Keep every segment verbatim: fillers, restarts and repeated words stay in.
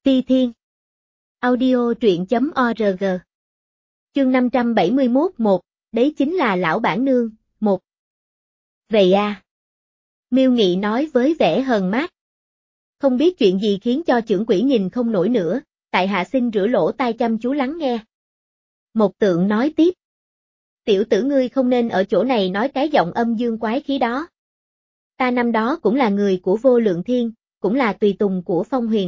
Ti Thiên. Audio truyện chấm org. Chương năm trăm bảy mươi mốt một, đấy chính là lão bản nương, một. Vậy à? Miêu Nghị nói với vẻ hờn mát. Không biết chuyện gì khiến cho trưởng quỹ nhìn không nổi nữa, tại hạ xin rửa lỗ tai chăm chú lắng nghe. Một Tượng nói tiếp. Tiểu tử ngươi không nên ở chỗ này nói cái giọng âm dương quái khí đó. Ta năm đó cũng là người của Vô Lượng Thiên, cũng là tùy tùng của Phong Huyền.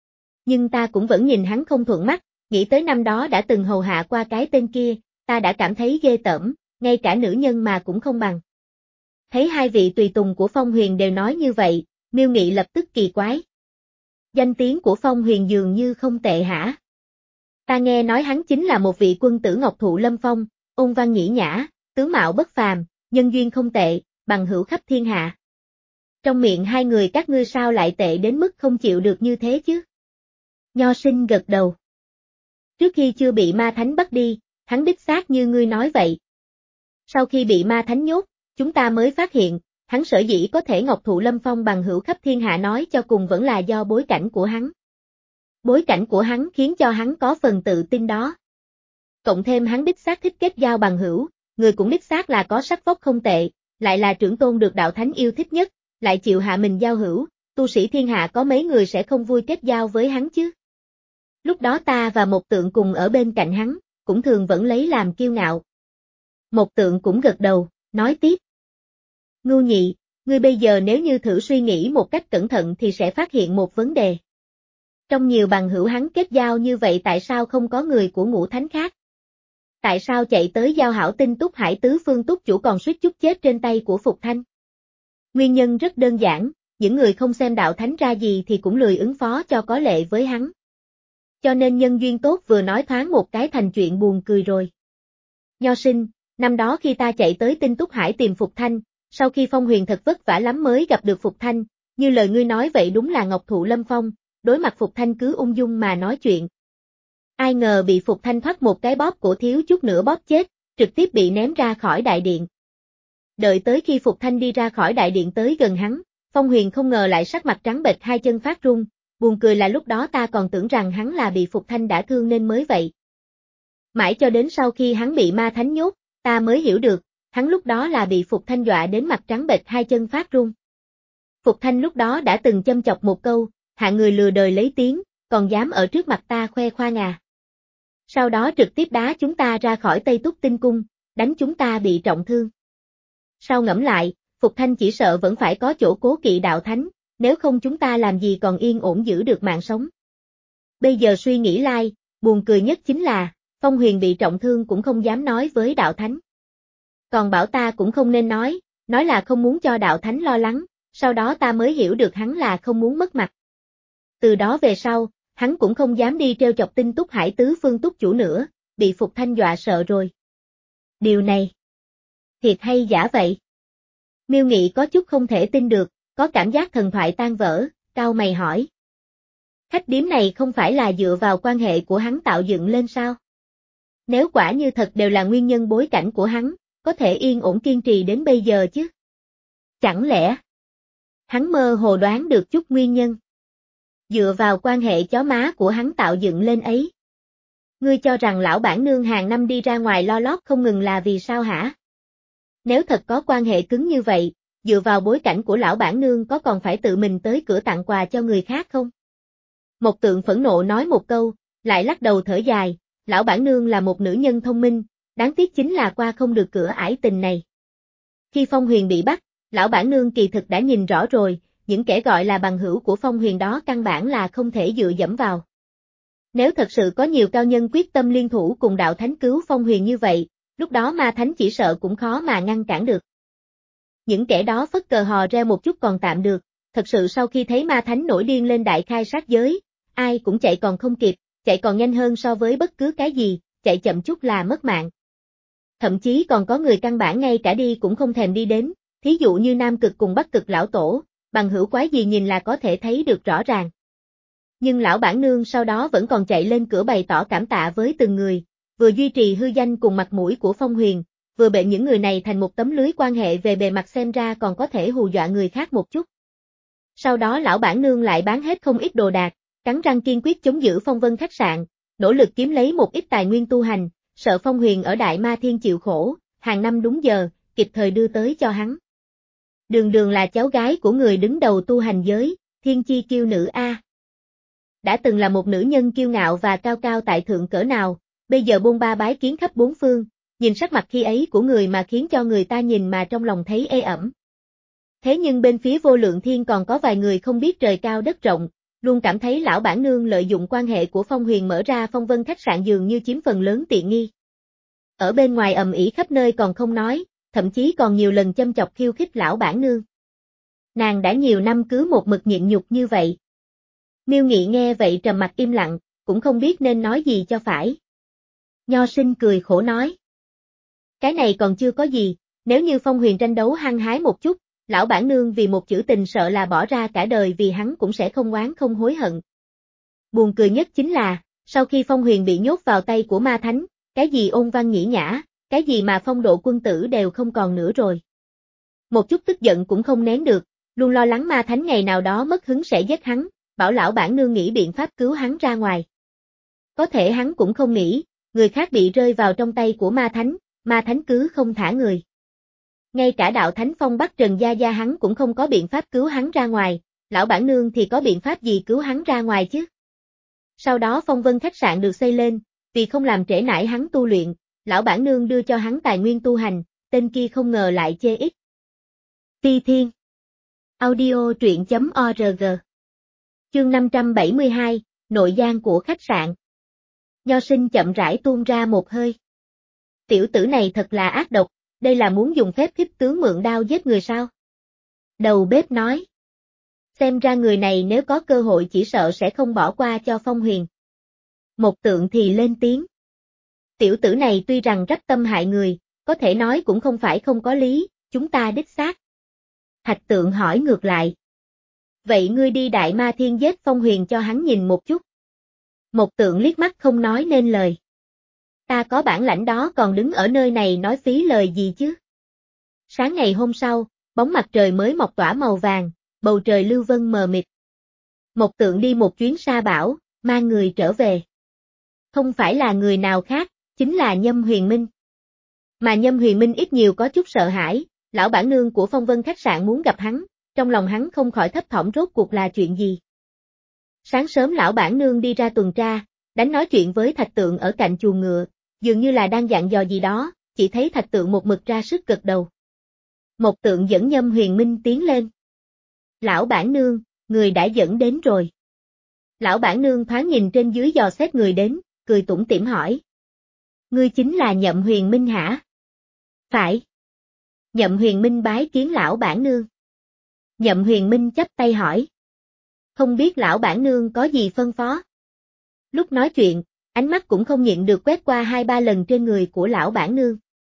Nhưng ta cũng vẫn nhìn hắn không thuận mắt, nghĩ tới năm đó đã từng hầu hạ qua cái tên kia, ta đã cảm thấy ghê tởm, ngay cả nữ nhân mà cũng không bằng. Thấy hai vị tùy tùng của Phong Huyền đều nói như vậy, Miêu Nghị lập tức kỳ quái. Danh tiếng của Phong Huyền dường như không tệ hả? Ta nghe nói hắn chính là một vị quân tử ngọc thụ lâm phong, ôn văn nhĩ nhã, tướng mạo bất phàm, nhân duyên không tệ, bằng hữu khắp thiên hạ. Trong miệng hai người các ngươi sao lại tệ đến mức không chịu được như thế chứ? Nho Sinh gật đầu. Trước khi chưa bị ma thánh bắt đi, hắn đích xác như ngươi nói vậy. Sau khi bị ma thánh nhốt, chúng ta mới phát hiện, hắn sở dĩ có thể ngọc thụ lâm phong bằng hữu khắp thiên hạ nói cho cùng vẫn là do bối cảnh của hắn. Bối cảnh của hắn khiến cho hắn có phần tự tin đó. Cộng thêm hắn đích xác thích kết giao bằng hữu, người cũng đích xác là có sắc vóc không tệ, lại là trưởng tôn được đạo thánh yêu thích nhất, lại chịu hạ mình giao hữu, tu sĩ thiên hạ có mấy người sẽ không vui kết giao với hắn chứ. Lúc đó ta và Một Tượng cùng ở bên cạnh hắn, cũng thường vẫn lấy làm kiêu ngạo. Một Tượng cũng gật đầu, nói tiếp. Ngưu Nhị, ngươi bây giờ nếu như thử suy nghĩ một cách cẩn thận thì sẽ phát hiện một vấn đề. Trong nhiều bằng hữu hắn kết giao như vậy tại sao không có người của ngũ thánh khác? Tại sao chạy tới giao hảo tinh Túc Hải tứ phương Túc chủ còn suýt chút chết trên tay của Phục Thanh? Nguyên nhân rất đơn giản, những người không xem đạo thánh ra gì thì cũng lười ứng phó cho có lệ với hắn. Cho nên nhân duyên tốt vừa nói thoáng một cái thành chuyện buồn cười rồi. Nho Sinh, năm đó khi ta chạy tới tinh Túc Hải tìm Phục Thanh, sau khi Phong Huyền thật vất vả lắm mới gặp được Phục Thanh, như lời ngươi nói vậy đúng là ngọc thụ lâm phong, đối mặt Phục Thanh cứ ung dung mà nói chuyện. Ai ngờ bị Phục Thanh thoát một cái bóp cổ thiếu chút nữa bóp chết, trực tiếp bị ném ra khỏi đại điện. Đợi tới khi Phục Thanh đi ra khỏi đại điện tới gần hắn, Phong Huyền không ngờ lại sắc mặt trắng bệch hai chân phát run, buồn cười là lúc đó ta còn tưởng rằng hắn là bị Phục Thanh đã thương nên mới vậy. Mãi cho đến sau khi hắn bị ma thánh nhốt, ta mới hiểu được, hắn lúc đó là bị Phục Thanh dọa đến mặt trắng bệch hai chân phát run. Phục Thanh lúc đó đã từng châm chọc một câu, hạ người lừa đời lấy tiếng, còn dám ở trước mặt ta khoe khoang à. Sau đó trực tiếp đá chúng ta ra khỏi Tây Túc Tinh Cung, đánh chúng ta bị trọng thương. Sau ngẫm lại, Phục Thanh chỉ sợ vẫn phải có chỗ cố kỵ đạo thánh, nếu không chúng ta làm gì còn yên ổn giữ được mạng sống. Bây giờ suy nghĩ lại, buồn cười nhất chính là, Phong Huyền bị trọng thương cũng không dám nói với đạo thánh. Còn bảo ta cũng không nên nói, nói là không muốn cho đạo thánh lo lắng, sau đó ta mới hiểu được hắn là không muốn mất mặt. Từ đó về sau, hắn cũng không dám đi trêu chọc tinh Túc Hải tứ phương Túc chủ nữa, bị Phục Thanh dọa sợ rồi. Điều này, thiệt hay giả vậy? Miêu Nghị có chút không thể tin được, có cảm giác thần thoại tan vỡ, cau mày hỏi. Khách điếm này không phải là dựa vào quan hệ của hắn tạo dựng lên sao? Nếu quả như thật đều là nguyên nhân bối cảnh của hắn, có thể yên ổn kiên trì đến bây giờ chứ? Chẳng lẽ hắn mơ hồ đoán được chút nguyên nhân? Dựa vào quan hệ chó má của hắn tạo dựng lên ấy. Ngươi cho rằng lão bản nương hàng năm đi ra ngoài lo lót không ngừng là vì sao hả? Nếu thật có quan hệ cứng như vậy, dựa vào bối cảnh của lão bản nương có còn phải tự mình tới cửa tặng quà cho người khác không? Một Tượng phẫn nộ nói một câu, lại lắc đầu thở dài, lão bản nương là một nữ nhân thông minh, đáng tiếc chính là qua không được cửa ải tình này. Khi Phong Huyền bị bắt, lão bản nương kỳ thực đã nhìn rõ rồi, những kẻ gọi là bằng hữu của Phong Huyền đó căn bản là không thể dựa dẫm vào. Nếu thật sự có nhiều cao nhân quyết tâm liên thủ cùng đạo thánh cứu Phong Huyền như vậy, lúc đó ma thánh chỉ sợ cũng khó mà ngăn cản được. Những kẻ đó phất cờ hò reo một chút còn tạm được, thật sự sau khi thấy ma thánh nổi điên lên đại khai sát giới, ai cũng chạy còn không kịp, chạy còn nhanh hơn so với bất cứ cái gì, chạy chậm chút là mất mạng. Thậm chí còn có người căn bản ngay cả đi cũng không thèm đi đến, thí dụ như Nam Cực cùng Bắc Cực lão tổ, bằng hữu quái gì nhìn là có thể thấy được rõ ràng. Nhưng lão bản nương sau đó vẫn còn chạy lên cửa bày tỏ cảm tạ với từng người, vừa duy trì hư danh cùng mặt mũi của Phong Huyền, vừa bện những người này thành một tấm lưới quan hệ về bề mặt xem ra còn có thể hù dọa người khác một chút. Sau đó lão bản nương lại bán hết không ít đồ đạc, cắn răng kiên quyết chống giữ Phong Vân khách sạn, nỗ lực kiếm lấy một ít tài nguyên tu hành, sợ Phong Huyền ở Đại Ma Thiên chịu khổ, hàng năm đúng giờ, kịp thời đưa tới cho hắn. Đường Đường là cháu gái của người đứng đầu tu hành giới, thiên chi kiêu nữ A. Đã từng là một nữ nhân kiêu ngạo và cao cao tại thượng cỡ nào, bây giờ bôn ba bái kiến khắp bốn phương, nhìn sắc mặt khi ấy của người mà khiến cho người ta nhìn mà trong lòng thấy ê ẩm. Thế nhưng bên phía Vô Lượng Thiên còn có vài người không biết trời cao đất rộng, luôn cảm thấy lão bản nương lợi dụng quan hệ của Phong Huyền mở ra Phong Vân khách sạn dường như chiếm phần lớn tiện nghi. Ở bên ngoài ầm ĩ khắp nơi còn không nói, thậm chí còn nhiều lần châm chọc khiêu khích lão bản nương. Nàng đã nhiều năm cứ một mực nhịn nhục như vậy. Miêu Nghị nghe vậy trầm mặt im lặng, cũng không biết nên nói gì cho phải. Nho Sinh cười khổ nói. Cái này còn chưa có gì, nếu như Phong Huyền tranh đấu hăng hái một chút, lão bản nương vì một chữ tình sợ là bỏ ra cả đời vì hắn cũng sẽ không oán không hối hận. Buồn cười nhất chính là, sau khi Phong Huyền bị nhốt vào tay của ma thánh, cái gì ôn văn nhĩ nhã, cái gì mà phong độ quân tử đều không còn nữa rồi. Một chút tức giận cũng không nén được, luôn lo lắng ma thánh ngày nào đó mất hứng sẽ giết hắn, bảo lão bản nương nghĩ biện pháp cứu hắn ra ngoài. Có thể hắn cũng không nghĩ, người khác bị rơi vào trong tay của ma thánh, ma thánh cứ không thả người. Ngay cả đạo thánh phong Bắc Trần Gia Gia hắn cũng không có biện pháp cứu hắn ra ngoài, lão bản nương thì có biện pháp gì cứu hắn ra ngoài chứ? Sau đó Phong Vân khách sạn được xây lên, vì không làm trễ nải hắn tu luyện, lão bản nương đưa cho hắn tài nguyên tu hành, tên kia không ngờ lại chê ít. Phi Thiên Audio truyện chấm org Chương năm trăm bảy mươi hai, nội gian của khách sạn. Nho Sinh chậm rãi tuôn ra một hơi. Tiểu tử này thật là ác độc, đây là muốn dùng phép khích tướng mượn đao giết người sao? Đầu bếp nói. Xem ra người này nếu có cơ hội chỉ sợ sẽ không bỏ qua cho Phong Huyền. Một Tượng thì lên tiếng. Tiểu tử này tuy rằng rắp tâm hại người, có thể nói cũng không phải không có lý, chúng ta đích xác. Thạch Tượng hỏi ngược lại. Vậy ngươi đi Đại Ma Thiên giết Phong Huyền cho hắn nhìn một chút. Một Tượng liếc mắt không nói nên lời. Ta có bản lãnh đó còn đứng ở nơi này nói phí lời gì chứ? Sáng ngày hôm sau, bóng mặt trời mới mọc tỏa màu vàng, bầu trời lưu vân mờ mịt. Một Tượng đi một chuyến sa bảo, mang người trở về. Không phải là người nào khác, chính là Nhâm Huyền Minh. Mà Nhâm Huyền Minh ít nhiều có chút sợ hãi, lão bản nương của Phong Vân khách sạn muốn gặp hắn, trong lòng hắn không khỏi thấp thỏm rốt cuộc là chuyện gì. Sáng sớm lão bản nương đi ra tuần tra, đánh nói chuyện với Thạch Tượng ở cạnh chuồng ngựa, dường như là đang dặn dò gì đó, chỉ thấy Thạch Tượng một mực ra sức gật đầu. Một Tượng dẫn Nhâm Huyền Minh tiến lên. Lão bản nương, người đã dẫn đến rồi. Lão bản nương thoáng nhìn trên dưới dò xét người đến, cười tủm tỉm hỏi. Ngươi chính là Nhậm Huyền Minh hả? Phải. Nhậm Huyền Minh bái kiến lão bản nương. Nhậm Huyền Minh chắp tay hỏi. Không biết lão bản nương có gì phân phó? Lúc nói chuyện, ánh mắt cũng không nhịn được quét qua hai ba lần trên người của lão bản nương.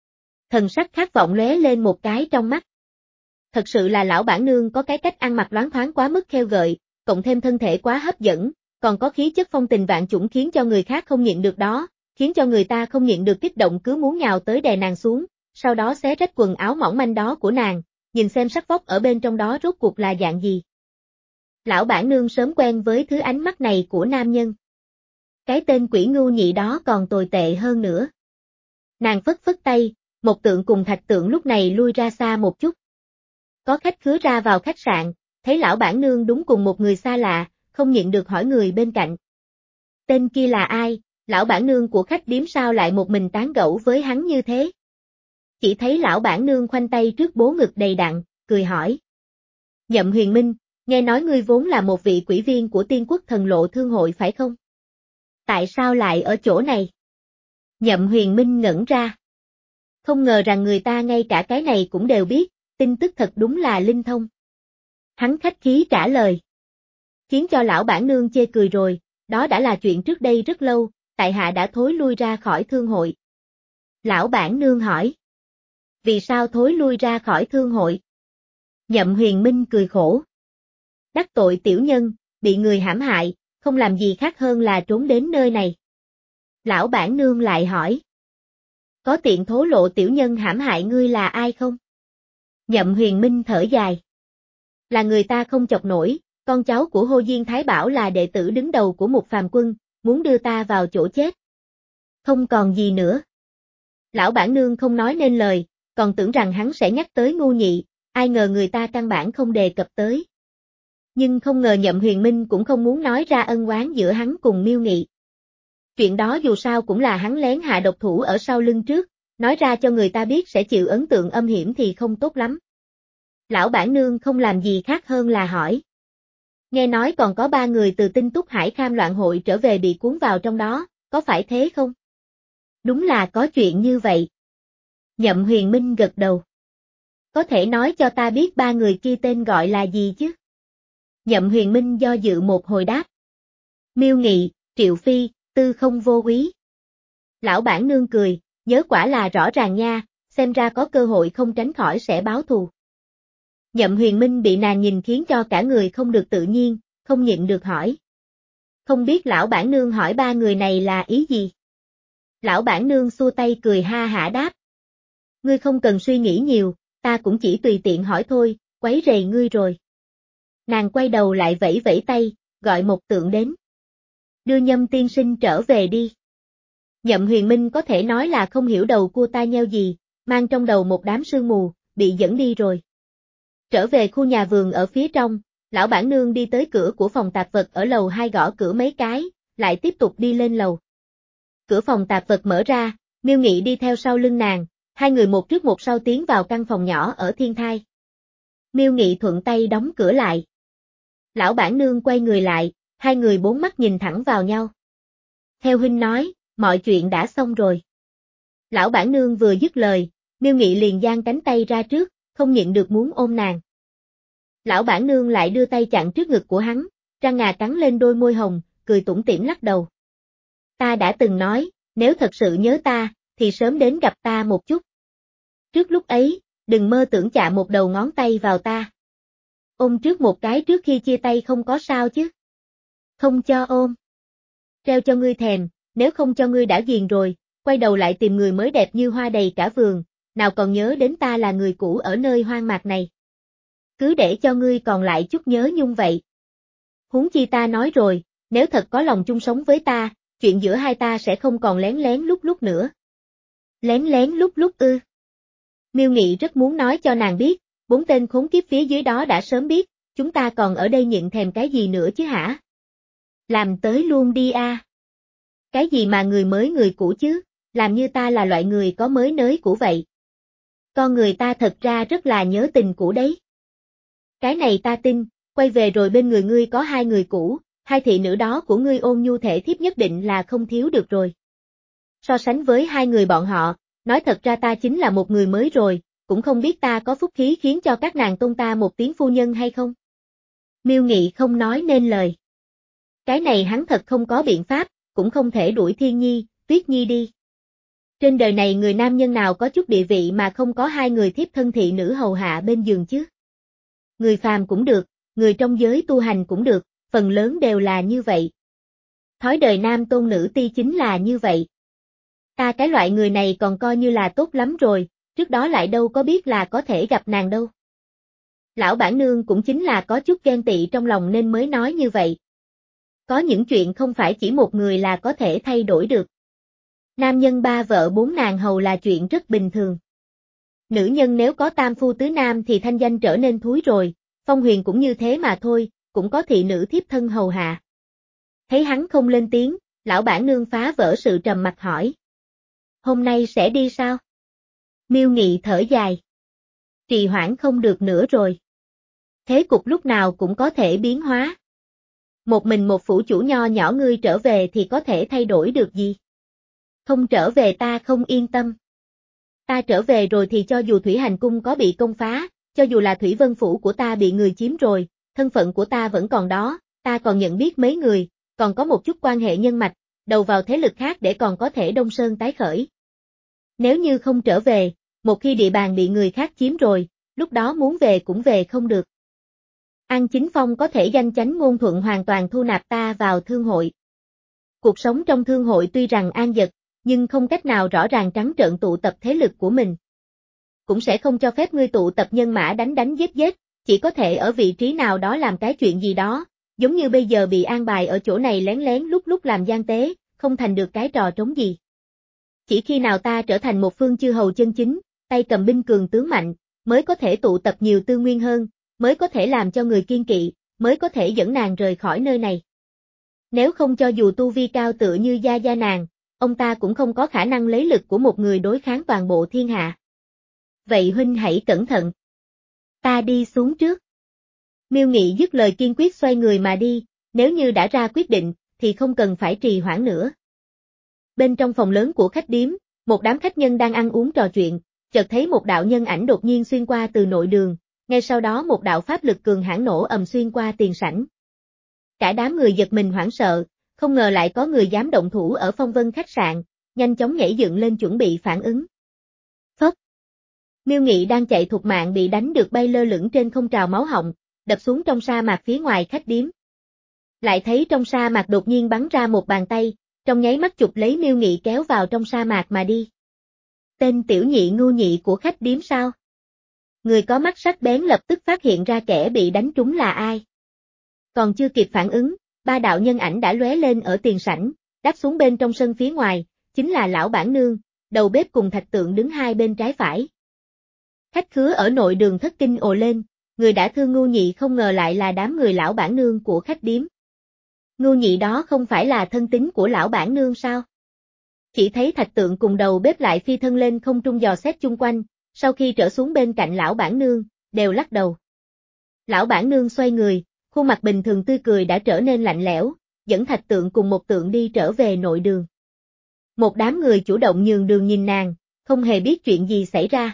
Thần sắc khát vọng lóe lên một cái trong mắt. Thật sự là lão bản nương có cái cách ăn mặc loáng thoáng quá mức khêu gợi, cộng thêm thân thể quá hấp dẫn, còn có khí chất phong tình vạn chủng khiến cho người khác không nhịn được đó, khiến cho người ta không nhịn được kích động cứ muốn nhào tới đè nàng xuống, sau đó xé rách quần áo mỏng manh đó của nàng, nhìn xem sắc vóc ở bên trong đó rốt cuộc là dạng gì. Lão bản nương sớm quen với thứ ánh mắt này của nam nhân. Cái tên quỷ ngu nhị đó còn tồi tệ hơn nữa. Nàng phất phất tay, Một Tượng cùng Thạch Tượng lúc này lui ra xa một chút. Có khách khứa ra vào khách sạn, thấy lão bản nương đúng cùng một người xa lạ, không nhịn được hỏi người bên cạnh. Tên kia là ai, lão bản nương của khách điếm sao lại một mình tán gẫu với hắn như thế? Chỉ thấy lão bản nương khoanh tay trước bố ngực đầy đặn, cười hỏi. Nhậm Huyền Minh, nghe nói ngươi vốn là một vị quỹ viên của Tiên Quốc Thần Lộ Thương hội phải không? Tại sao lại ở chỗ này? Nhậm Huyền Minh ngẩn ra. Không ngờ rằng người ta ngay cả cái này cũng đều biết, tin tức thật đúng là linh thông. Hắn khách khí trả lời. Khiến cho lão bản nương chê cười rồi, đó đã là chuyện trước đây rất lâu, tại hạ đã thối lui ra khỏi thương hội. Lão bản nương hỏi. Vì sao thối lui ra khỏi thương hội? Nhậm Huyền Minh cười khổ. Đắc tội tiểu nhân, bị người hãm hại, không làm gì khác hơn là trốn đến nơi này. Lão bản nương lại hỏi. Có tiện thố lộ tiểu nhân hãm hại ngươi là ai không? Nhậm Huyền Minh thở dài. Là người ta không chọc nổi, con cháu của Hồ Diên Thái Bảo là đệ tử đứng đầu của một phàm quân, muốn đưa ta vào chỗ chết. Không còn gì nữa. Lão bản nương không nói nên lời, còn tưởng rằng hắn sẽ nhắc tới Ngưu Nhị, ai ngờ người ta căn bản không đề cập tới. Nhưng không ngờ Nhậm Huyền Minh cũng không muốn nói ra ân oán giữa hắn cùng Miêu Nghị. Chuyện đó dù sao cũng là hắn lén hạ độc thủ ở sau lưng trước, nói ra cho người ta biết sẽ chịu ấn tượng âm hiểm thì không tốt lắm. Lão bản nương không làm gì khác hơn là hỏi. Nghe nói còn có ba người từ Tinh Túc Hải Kham loạn hội trở về bị cuốn vào trong đó, có phải thế không? Đúng là có chuyện như vậy. Nhậm Huyền Minh gật đầu. Có thể nói cho ta biết ba người kia tên gọi là gì chứ? Nhậm Huyền Minh do dự một hồi đáp. Miêu Nghị, Triệu Phi, Tư Không Vô Úy. Lão bản nương cười, nhớ quả là rõ ràng nha, xem ra có cơ hội không tránh khỏi sẽ báo thù. Nhậm Huyền Minh bị nàng nhìn khiến cho cả người không được tự nhiên, không nhịn được hỏi. Không biết lão bản nương hỏi ba người này là ý gì? Lão bản nương xua tay cười ha hả đáp. Ngươi không cần suy nghĩ nhiều, ta cũng chỉ tùy tiện hỏi thôi, quấy rầy ngươi rồi. Nàng quay đầu lại vẫy vẫy tay, gọi một tượng đến. Đưa Nhâm tiên sinh trở về đi. Nhậm Huyền Minh có thể nói là không hiểu đầu cua tai nheo gì, mang trong đầu một đám sương mù, bị dẫn đi rồi. Trở về khu nhà vườn ở phía trong, lão bản nương đi tới cửa của phòng tạp vật ở lầu hai gõ cửa mấy cái, lại tiếp tục đi lên lầu. Cửa phòng tạp vật mở ra, Miêu Nghị đi theo sau lưng nàng, hai người một trước một sau tiến vào căn phòng nhỏ ở Thiên Thai. Miêu Nghị thuận tay đóng cửa lại. Lão bản nương quay người lại, hai người bốn mắt nhìn thẳng vào nhau. Theo huynh nói, mọi chuyện đã xong rồi. Lão bản nương vừa dứt lời, Miêu Nghị liền giang cánh tay ra trước, không nhịn được muốn ôm nàng. Lão bản nương lại đưa tay chặn trước ngực của hắn, răng ngà cắn lên đôi môi hồng, cười tủm tỉm lắc đầu. Ta đã từng nói, nếu thật sự nhớ ta, thì sớm đến gặp ta một chút. Trước lúc ấy, đừng mơ tưởng chạm một đầu ngón tay vào ta. Ôm trước một cái trước khi chia tay không có sao chứ. Không cho ôm. Treo cho ngươi thèm, nếu không cho ngươi đã ghiền rồi, quay đầu lại tìm người mới đẹp như hoa đầy cả vườn, nào còn nhớ đến ta là người cũ ở nơi hoang mạc này. Cứ để cho ngươi còn lại chút nhớ nhung vậy. Huống chi ta nói rồi, nếu thật có lòng chung sống với ta, chuyện giữa hai ta sẽ không còn lén lén lúc lúc nữa. Lén lén lúc lúc ư. Miêu Nghị rất muốn nói cho nàng biết, bốn tên khốn kiếp phía dưới đó đã sớm biết, chúng ta còn ở đây nhịn thèm cái gì nữa chứ hả? Làm tới luôn đi a. Cái gì mà người mới người cũ chứ, làm như ta là loại người có mới nới cũ vậy. Con người ta thật ra rất là nhớ tình cũ đấy. Cái này ta tin, quay về rồi bên người ngươi có hai người cũ, hai thị nữ đó của ngươi ôn nhu thể thiếp nhất định là không thiếu được rồi. So sánh với hai người bọn họ, nói thật ra ta chính là một người mới rồi, cũng không biết ta có phúc khí khiến cho các nàng tôn ta một tiếng phu nhân hay không. Miêu Nghị không nói nên lời. Cái này hắn thật không có biện pháp, cũng không thể đuổi Thiên Nhi, Tuyết Nhi đi. Trên đời này người nam nhân nào có chút địa vị mà không có hai người thiếp thân thị nữ hầu hạ bên giường chứ. Người phàm cũng được, người trong giới tu hành cũng được, phần lớn đều là như vậy. Thói đời nam tôn nữ ti chính là như vậy. Ta cái loại người này còn coi như là tốt lắm rồi, trước đó lại đâu có biết là có thể gặp nàng đâu. Lão bản nương cũng chính là có chút ghen tị trong lòng nên mới nói như vậy. Có những chuyện không phải chỉ một người là có thể thay đổi được. Nam nhân ba vợ bốn nàng hầu là chuyện rất bình thường. Nữ nhân nếu có tam phu tứ nam thì thanh danh trở nên thúi rồi, Phong Huyền cũng như thế mà thôi, cũng có thị nữ thiếp thân hầu hạ. Thấy hắn không lên tiếng, lão bản nương phá vỡ sự trầm mặc hỏi. Hôm nay sẽ đi sao? Miêu Nghị thở dài. Trì hoãn không được nữa rồi. Thế cục lúc nào cũng có thể biến hóa. Một mình một phủ chủ nho nhỏ ngươi trở về thì có thể thay đổi được gì? Không trở về ta không yên tâm. Ta trở về rồi thì cho dù Thủy Hành Cung có bị công phá, cho dù là Thủy Vân Phủ của ta bị người chiếm rồi, thân phận của ta vẫn còn đó, ta còn nhận biết mấy người, còn có một chút quan hệ nhân mạch, đầu vào thế lực khác để còn có thể đông sơn tái khởi. Nếu như không trở về, một khi địa bàn bị người khác chiếm rồi, lúc đó muốn về cũng về không được. An Chính Phong có thể danh chánh ngôn thuận hoàn toàn thu nạp ta vào thương hội. Cuộc sống trong thương hội tuy rằng an dật, nhưng không cách nào rõ ràng trắng trợn tụ tập thế lực của mình. Cũng sẽ không cho phép ngươi tụ tập nhân mã đánh đánh giết giết, chỉ có thể ở vị trí nào đó làm cái chuyện gì đó, giống như bây giờ bị an bài ở chỗ này lén lén lúc lúc làm gian tế, không thành được cái trò trống gì. Chỉ khi nào ta trở thành một phương chư hầu chân chính, tay cầm binh cường tướng mạnh, mới có thể tụ tập nhiều tư nguyên hơn, mới có thể làm cho người kiên kỵ, mới có thể dẫn nàng rời khỏi nơi này. Nếu không cho dù tu vi cao tựa như gia gia nàng, ông ta cũng không có khả năng lấy lực của một người đối kháng toàn bộ thiên hạ. Vậy huynh hãy cẩn thận. Ta đi xuống trước. Miêu Nghị dứt lời kiên quyết xoay người mà đi, nếu như đã ra quyết định, thì không cần phải trì hoãn nữa. Bên trong phòng lớn của khách điếm, một đám khách nhân đang ăn uống trò chuyện, chợt thấy một đạo nhân ảnh đột nhiên xuyên qua từ nội đường, ngay sau đó một đạo pháp lực cường hãn nổ ầm xuyên qua tiền sảnh. Cả đám người giật mình hoảng sợ, không ngờ lại có người dám động thủ ở Phong Vân khách sạn, nhanh chóng nhảy dựng lên chuẩn bị phản ứng. Phốc. Miêu Nghị đang chạy thục mạng bị đánh được bay lơ lửng trên không trào máu họng, đập xuống trong sa mạc phía ngoài khách điếm. Lại thấy trong sa mạc đột nhiên bắn ra một bàn tay, trong nháy mắt chụp lấy Miêu Nghị kéo vào trong sa mạc mà đi. Tên tiểu nhị ngu nhị của khách điếm sao? Người có mắt sắc bén lập tức phát hiện ra kẻ bị đánh trúng là ai. Còn chưa kịp phản ứng, ba đạo nhân ảnh đã lóe lên ở tiền sảnh, đáp xuống bên trong sân phía ngoài, chính là lão bản nương, đầu bếp cùng Thạch Tượng đứng hai bên trái phải. Khách khứa ở nội đường thất kinh ồ lên, người đã thương ngu nhị không ngờ lại là đám người lão bản nương của khách điếm. Ngu nhị đó không phải là thân tín của lão bản nương sao? Chỉ thấy Thạch Tượng cùng đầu bếp lại phi thân lên không trung dò xét chung quanh, sau khi trở xuống bên cạnh lão bản nương, đều lắc đầu. Lão bản nương xoay người, khuôn mặt bình thường tươi cười đã trở nên lạnh lẽo, dẫn Thạch Tượng cùng một Tượng đi trở về nội đường. Một đám người chủ động nhường đường nhìn nàng, không hề biết chuyện gì xảy ra.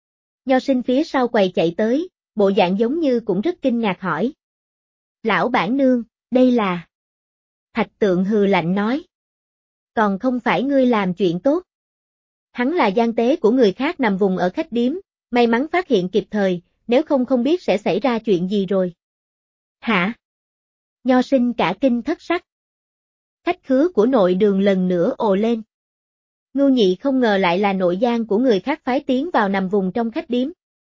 Nho Sinh phía sau quầy chạy tới, bộ dạng giống như cũng rất kinh ngạc hỏi. Lão bản nương, đây là... Thạch Tượng hừ lạnh nói. Còn không phải ngươi làm chuyện tốt. Hắn là gian tế của người khác nằm vùng ở khách điếm, may mắn phát hiện kịp thời, nếu không không biết sẽ xảy ra chuyện gì rồi. Hả? Nho Sinh cả kinh thất sắc. Khách khứa của nội đường lần nữa ồ lên. Ngu nhị không ngờ lại là nội gian của người khác phái tiến vào nằm vùng trong khách điếm.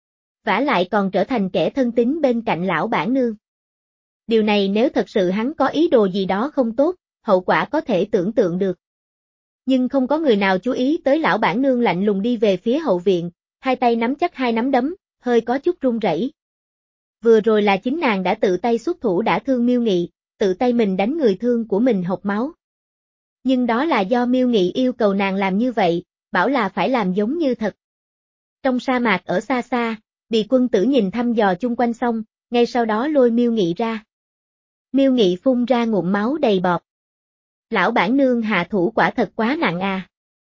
Vả lại còn trở thành kẻ thân tín bên cạnh lão bản nương. Điều này nếu thật sự hắn có ý đồ gì đó không tốt, hậu quả có thể tưởng tượng được. Nhưng không có người nào chú ý tới lão bản nương lạnh lùng đi về phía hậu viện, hai tay nắm chắc hai nắm đấm, hơi có chút run rẩy. Vừa rồi là chính nàng đã tự tay xuất thủ đả thương Miêu Nghị, tự tay mình đánh người thương của mình hộc máu. Nhưng đó là do Miêu Nghị yêu cầu nàng làm như vậy, bảo là phải làm giống như thật. Trong sa mạc ở xa xa, Bì Quân Tử nhìn thăm dò chung quanh xong, ngay sau đó lôi Miêu Nghị ra. Miêu Nghị phun ra ngụm máu đầy bọt. Lão bản nương hạ thủ quả thật quá nặng à.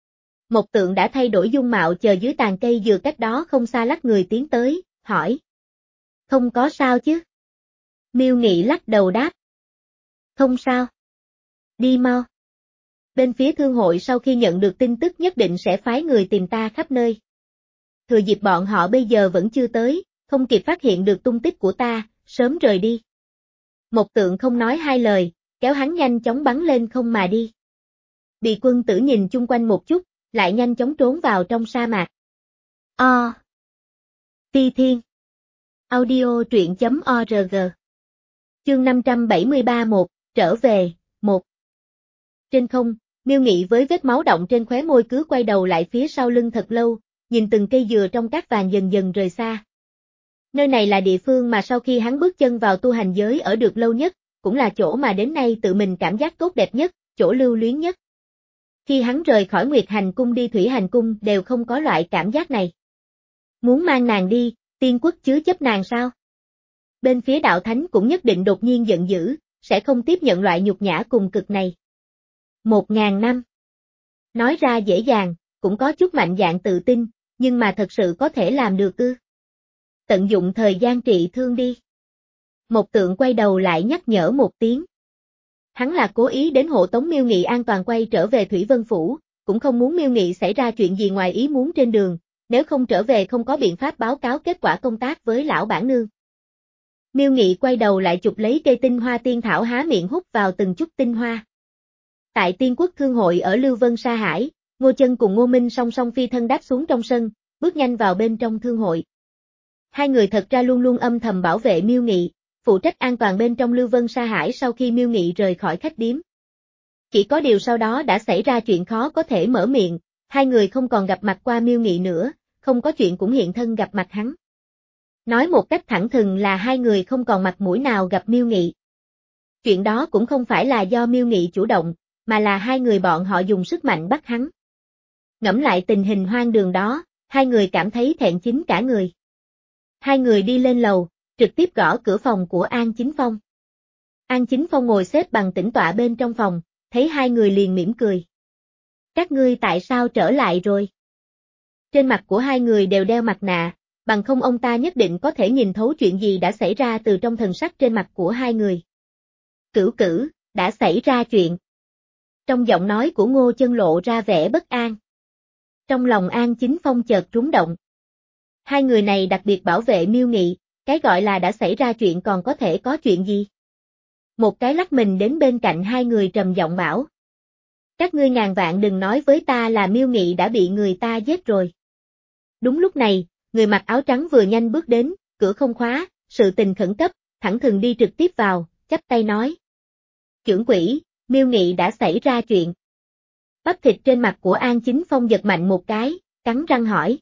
Một Tượng đã thay đổi dung mạo chờ dưới tàn cây dừa cách đó không xa lắc người tiến tới, hỏi. Không có sao chứ? Miêu Nghị lắc đầu đáp. Không sao. Đi mau. Bên phía thương hội sau khi nhận được tin tức nhất định sẽ phái người tìm ta khắp nơi. Thừa dịp bọn họ bây giờ vẫn chưa tới, không kịp phát hiện được tung tích của ta, sớm rời đi. Một Tượng không nói hai lời, kéo hắn nhanh chóng bắn lên không mà đi. Bì Quân Tử nhìn chung quanh một chút, lại nhanh chóng trốn vào trong sa mạc. O. Ti Thiên. Audio truyện chấm org. Chương năm trăm bảy mươi ba một, trở về, một. Trên không, Miêu Nghị với vết máu đọng trên khóe môi cứ quay đầu lại phía sau lưng thật lâu, nhìn từng cây dừa trong cát vàng dần dần rời xa. Nơi này là địa phương mà sau khi hắn bước chân vào tu hành giới ở được lâu nhất, cũng là chỗ mà đến nay tự mình cảm giác tốt đẹp nhất, chỗ lưu luyến nhất. Khi hắn rời khỏi Nguyệt Hành Cung đi Thủy Hành Cung đều không có loại cảm giác này. Muốn mang nàng đi, tiên quốc chứa chấp nàng sao? Bên phía đạo thánh cũng nhất định đột nhiên giận dữ, sẽ không tiếp nhận loại nhục nhã cùng cực này. Một ngàn năm. Nói ra dễ dàng, cũng có chút mạnh dạn tự tin, nhưng mà thật sự có thể làm được ư? Tận dụng thời gian trị thương đi. Một Tượng quay đầu lại nhắc nhở một tiếng. Hắn là cố ý đến hộ tống Miêu Nghị an toàn quay trở về Thủy Vân Phủ, cũng không muốn Miêu Nghị xảy ra chuyện gì ngoài ý muốn trên đường, nếu không trở về không có biện pháp báo cáo kết quả công tác với lão bản nương. Miêu Nghị quay đầu lại chụp lấy cây tinh hoa tiên thảo há miệng hút vào từng chút tinh hoa. Tại Tiên Quốc Thương hội ở Lưu Vân Sa Hải, Ngô Chân cùng Ngô Minh song song phi thân đáp xuống trong sân, bước nhanh vào bên trong thương hội. Hai người thật ra luôn luôn âm thầm bảo vệ Miêu Nghị, phụ trách an toàn bên trong Lưu Vân Sa Hải sau khi Miêu Nghị rời khỏi khách điếm. Chỉ có điều sau đó đã xảy ra chuyện khó có thể mở miệng, hai người không còn gặp mặt qua Miêu Nghị nữa, không có chuyện cũng hiện thân gặp mặt hắn. Nói một cách thẳng thừng là hai người không còn mặt mũi nào gặp Miêu Nghị. Chuyện đó cũng không phải là do Miêu Nghị chủ động, mà là hai người bọn họ dùng sức mạnh bắt hắn. Ngẫm lại tình hình hoang đường đó, hai người cảm thấy thẹn chính cả người. Hai người đi lên lầu, trực tiếp gõ cửa phòng của An Chính Phong. An Chính Phong ngồi xếp bằng tĩnh tọa bên trong phòng, thấy hai người liền mỉm cười. Các ngươi tại sao trở lại rồi? Trên mặt của hai người đều đeo mặt nạ, bằng không ông ta nhất định có thể nhìn thấu chuyện gì đã xảy ra từ trong thần sắc trên mặt của hai người. Cửu Cửu, đã xảy ra chuyện. Trong giọng nói của Ngô Chân lộ ra vẻ bất an. Trong lòng An Chính Phong chợt rúng động. Hai người này đặc biệt bảo vệ Miêu Nghị, cái gọi là đã xảy ra chuyện còn có thể có chuyện gì? Một cái lắc mình đến bên cạnh hai người trầm giọng bảo. Các ngươi ngàn vạn đừng nói với ta là Miêu Nghị đã bị người ta giết rồi. Đúng lúc này, người mặc áo trắng vừa nhanh bước đến, cửa không khóa, sự tình khẩn cấp, thẳng thừng đi trực tiếp vào, chắp tay nói. Trưởng quỹ, Miêu Nghị đã xảy ra chuyện. Bắp thịt trên mặt của An Chính Phong giật mạnh một cái, cắn răng hỏi.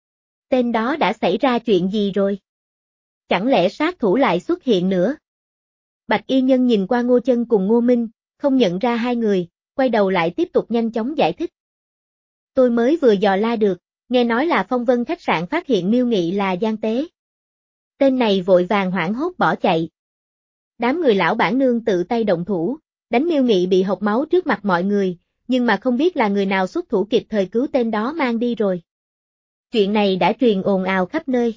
Tên đó đã xảy ra chuyện gì rồi? Chẳng lẽ sát thủ lại xuất hiện nữa? Bạch y nhân nhìn qua Ngô Chân cùng Ngô Minh, không nhận ra hai người, quay đầu lại tiếp tục nhanh chóng giải thích. Tôi mới vừa dò la được, nghe nói là Phong Vân khách sạn phát hiện Miêu Nghị là gian tế. Tên này vội vàng hoảng hốt bỏ chạy. Đám người lão bản nương tự tay động thủ, đánh Miêu Nghị bị hộc máu trước mặt mọi người, nhưng mà không biết là người nào xuất thủ kịp thời cứu tên đó mang đi rồi. Chuyện này đã truyền ồn ào khắp nơi.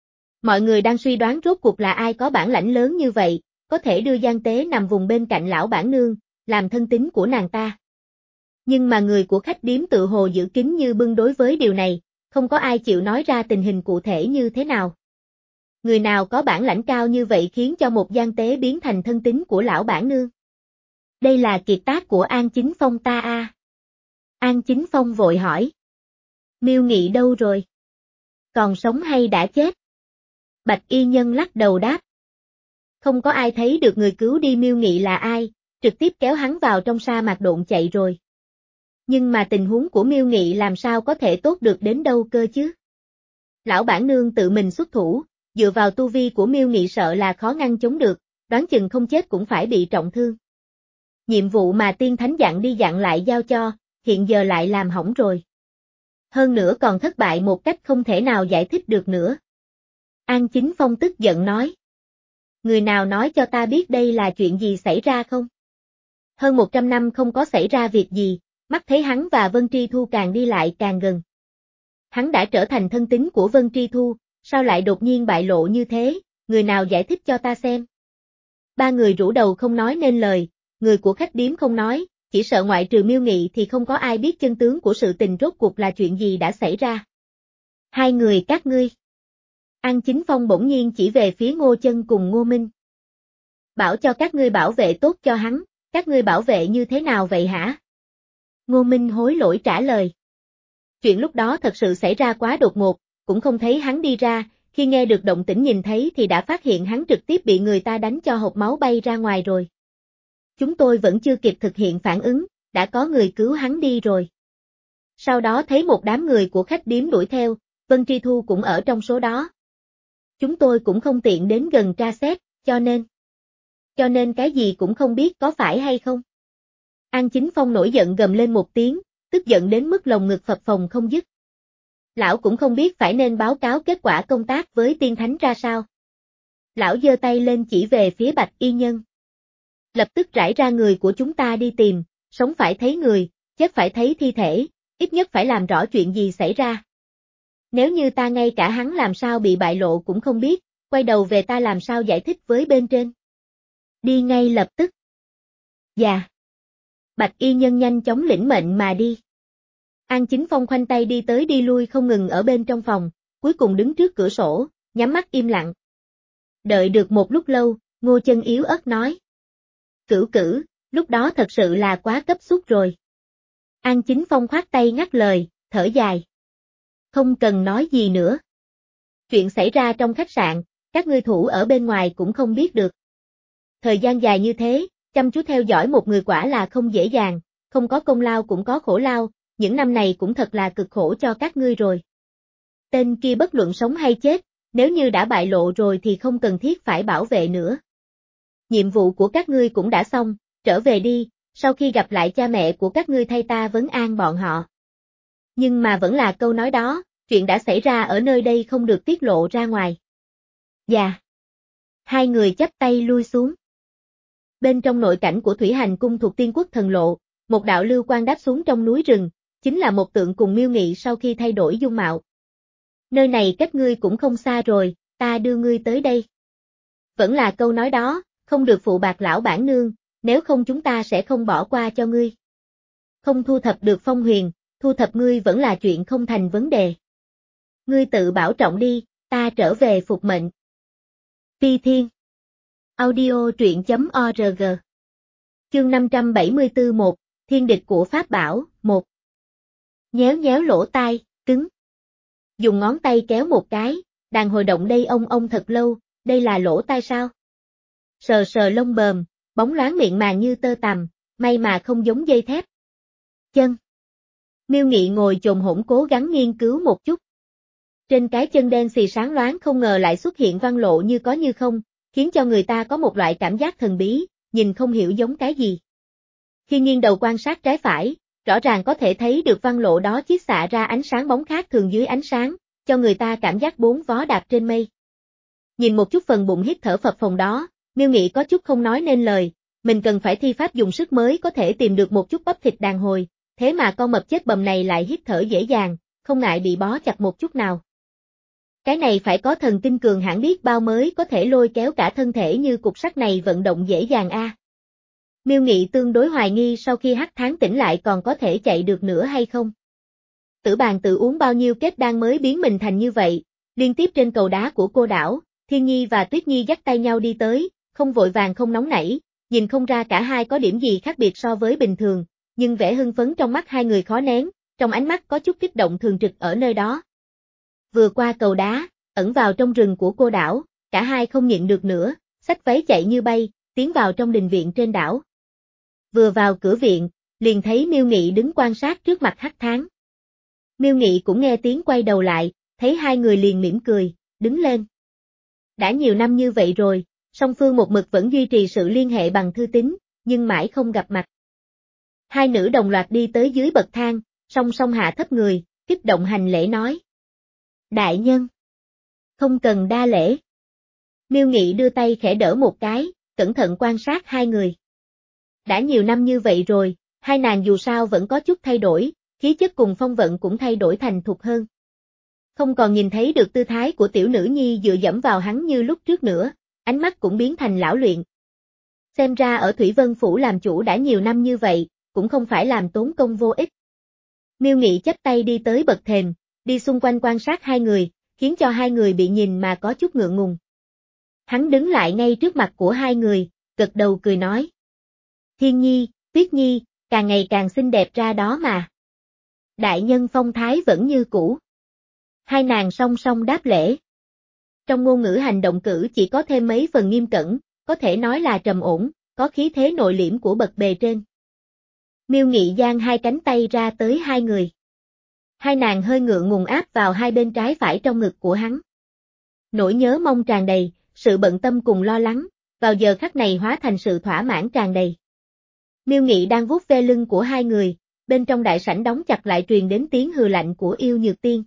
Mọi người đang suy đoán rốt cuộc là ai có bản lãnh lớn như vậy, có thể đưa gian tế nằm vùng bên cạnh lão bản nương, làm thân tín của nàng ta. Nhưng mà người của khách điếm tự hồ giữ kín như bưng đối với điều này, không có ai chịu nói ra tình hình cụ thể như thế nào. Người nào có bản lãnh cao như vậy khiến cho một gian tế biến thành thân tín của lão bản nương? Đây là kiệt tác của An Chính Phong ta a. À. An Chính Phong vội hỏi. Miêu Nghị đâu rồi? Còn sống hay đã chết? Bạch y nhân lắc đầu đáp. Không có ai thấy được người cứu đi Miêu Nghị là ai, trực tiếp kéo hắn vào trong sa mạc độn chạy rồi. Nhưng mà tình huống của Miêu Nghị làm sao có thể tốt được đến đâu cơ chứ? Lão bản nương tự mình xuất thủ, dựa vào tu vi của Miêu Nghị sợ là khó ngăn chống được, đoán chừng không chết cũng phải bị trọng thương. Nhiệm vụ mà tiên thánh dặn đi dặn lại giao cho, hiện giờ lại làm hỏng rồi. Hơn nữa còn thất bại một cách không thể nào giải thích được nữa. An Chính Phong tức giận nói. Người nào nói cho ta biết đây là chuyện gì xảy ra không? Hơn một trăm năm không có xảy ra việc gì, mắt thấy hắn và Vân Tri Thu càng đi lại càng gần. Hắn đã trở thành thân tín của Vân Tri Thu, sao lại đột nhiên bại lộ như thế, người nào giải thích cho ta xem? Ba người rũ đầu không nói nên lời, người của khách điếm không nói, chỉ sợ ngoại trừ Miêu Nghị thì không có ai biết chân tướng của sự tình rốt cuộc là chuyện gì đã xảy ra. Hai người các ngươi. An Chính Phong bỗng nhiên chỉ về phía Ngô Chân cùng Ngô Minh. Bảo cho các ngươi bảo vệ tốt cho hắn, các ngươi bảo vệ như thế nào vậy hả? Ngô Minh hối lỗi trả lời. Chuyện lúc đó thật sự xảy ra quá đột ngột, cũng không thấy hắn đi ra, khi nghe được động tĩnh nhìn thấy thì đã phát hiện hắn trực tiếp bị người ta đánh cho hộc máu bay ra ngoài rồi. Chúng tôi vẫn chưa kịp thực hiện phản ứng, đã có người cứu hắn đi rồi. Sau đó thấy một đám người của khách điếm đuổi theo, Vân Tri Thu cũng ở trong số đó. Chúng tôi cũng không tiện đến gần tra xét, cho nên... Cho nên cái gì cũng không biết có phải hay không. An Chính Phong nổi giận gầm lên một tiếng, tức giận đến mức lồng ngực phập phồng không dứt. Lão cũng không biết phải nên báo cáo kết quả công tác với tiên thánh ra sao. Lão giơ tay lên chỉ về phía Bạch y nhân. Lập tức rải ra người của chúng ta đi tìm, sống phải thấy người, chết phải thấy thi thể, ít nhất phải làm rõ chuyện gì xảy ra. Nếu như ta ngay cả hắn làm sao bị bại lộ cũng không biết, quay đầu về ta làm sao giải thích với bên trên. Đi ngay lập tức. Dạ. Bạch y nhân nhanh chóng lĩnh mệnh mà đi. An Chính Phong khoanh tay đi tới đi lui không ngừng ở bên trong phòng, cuối cùng đứng trước cửa sổ, nhắm mắt im lặng. Đợi được một lúc lâu, Ngô Chân yếu ớt nói. Cửu Cửu, lúc đó thật sự là quá cấp xúc rồi. An Chính Phong khoát tay ngắt lời, thở dài. Không cần nói gì nữa. Chuyện xảy ra trong khách sạn, các ngươi thủ ở bên ngoài cũng không biết được. Thời gian dài như thế, chăm chú theo dõi một người quả là không dễ dàng, không có công lao cũng có khổ lao, những năm này cũng thật là cực khổ cho các ngươi rồi. Tên kia bất luận sống hay chết, nếu như đã bại lộ rồi thì không cần thiết phải bảo vệ nữa. Nhiệm vụ của các ngươi cũng đã xong, trở về đi, sau khi gặp lại cha mẹ của các ngươi thay ta vấn an bọn họ. Nhưng mà vẫn là câu nói đó, chuyện đã xảy ra ở nơi đây không được tiết lộ ra ngoài. Dạ. Hai người chắp tay lui xuống. Bên trong nội cảnh của Thủy Hành Cung thuộc Tiên Quốc Thần Lộ, một đạo lưu quang đáp xuống trong núi rừng, chính là một tượng cùng Miêu Nghị sau khi thay đổi dung mạo. Nơi này cách ngươi cũng không xa rồi, ta đưa ngươi tới đây. Vẫn là câu nói đó, không được phụ bạc lão bản nương, nếu không chúng ta sẽ không bỏ qua cho ngươi. Không thu thập được Phong Huyền, thu thập ngươi vẫn là chuyện không thành vấn đề. Ngươi tự bảo trọng đi, ta trở về phục mệnh. Phi Thiên Audio truyện.org Chương năm trăm bảy mươi tư một, Thiên địch của Pháp Bảo, một. Nhéo nhéo lỗ tai, cứng. Dùng ngón tay kéo một cái, đàn hồi động đây ông ông thật lâu, đây là lỗ tai sao? Sờ sờ lông bờm, bóng loáng miệng màng như tơ tằm, may mà không giống dây thép. Chân. Miêu Nghị ngồi chồm hổm cố gắng nghiên cứu một chút. Trên cái chân đen xì sáng loáng không ngờ lại xuất hiện văn lộ như có như không, khiến cho người ta có một loại cảm giác thần bí, nhìn không hiểu giống cái gì. Khi nghiêng đầu quan sát trái phải, rõ ràng có thể thấy được văn lộ đó chiết xạ ra ánh sáng bóng khác thường dưới ánh sáng, cho người ta cảm giác bốn vó đạp trên mây. Nhìn một chút phần bụng hít thở phập phồng đó, Miêu Nghị có chút không nói nên lời, mình cần phải thi pháp dùng sức mới có thể tìm được một chút bắp thịt đàn hồi, thế mà con mập chết bầm này lại hít thở dễ dàng, không ngại bị bó chặt một chút nào. Cái này phải có thần kinh cường hãn biết bao mới có thể lôi kéo cả thân thể như cục sắt này vận động dễ dàng a. À. Miêu Nghị tương đối hoài nghi sau khi hắc tháng tỉnh lại còn có thể chạy được nữa hay không. Tử Bàn tự uống bao nhiêu kết đan mới biến mình thành như vậy, liên tiếp trên cầu đá của cô đảo, Thiên Nhi và Tuyết Nhi dắt tay nhau đi tới, không vội vàng không nóng nảy, nhìn không ra cả hai có điểm gì khác biệt so với bình thường, nhưng vẻ hưng phấn trong mắt hai người khó nén, trong ánh mắt có chút kích động thường trực ở nơi đó. Vừa qua cầu đá, ẩn vào trong rừng của cô đảo, cả hai không nhịn được nữa, xách váy chạy như bay, tiến vào trong đình viện trên đảo. Vừa vào cửa viện, liền thấy Miêu Nghị đứng quan sát trước mặt hắc tháng. Miêu Nghị cũng nghe tiếng quay đầu lại, thấy hai người liền mỉm cười, đứng lên. Đã nhiều năm như vậy rồi, song phương một mực vẫn duy trì sự liên hệ bằng thư tín, nhưng mãi không gặp mặt. Hai nữ đồng loạt đi tới dưới bậc thang, song song hạ thấp người, kích động hành lễ nói. Đại nhân. Không cần đa lễ. Miêu Nghị đưa tay khẽ đỡ một cái, cẩn thận quan sát hai người. Đã nhiều năm như vậy rồi, hai nàng dù sao vẫn có chút thay đổi, khí chất cùng phong vận cũng thay đổi thành thục hơn. Không còn nhìn thấy được tư thái của tiểu nữ nhi dựa dẫm vào hắn như lúc trước nữa, ánh mắt cũng biến thành lão luyện. Xem ra ở Thủy Vân Phủ làm chủ đã nhiều năm như vậy, cũng không phải làm tốn công vô ích. Miêu Nghị chắp tay đi tới bậc thềm, đi xung quanh quan sát hai người, khiến cho hai người bị nhìn mà có chút ngượng ngùng. Hắn đứng lại ngay trước mặt của hai người, gật đầu cười nói. Thiên Nhi, Tuyết Nhi, càng ngày càng xinh đẹp ra đó mà. Đại nhân phong thái vẫn như cũ. Hai nàng song song đáp lễ. Trong ngôn ngữ hành động cử chỉ có thêm mấy phần nghiêm cẩn, có thể nói là trầm ổn, có khí thế nội liễm của bậc bề trên. Miêu Nghị giang hai cánh tay ra tới hai người. Hai nàng hơi ngượng ngùng áp vào hai bên trái phải trong ngực của hắn. Nỗi nhớ mong tràn đầy, sự bận tâm cùng lo lắng, vào giờ khắc này hóa thành sự thỏa mãn tràn đầy. Miêu Nghị đang vuốt ve lưng của hai người, bên trong đại sảnh đóng chặt lại truyền đến tiếng hừ lạnh của Yêu Nhược Tiên.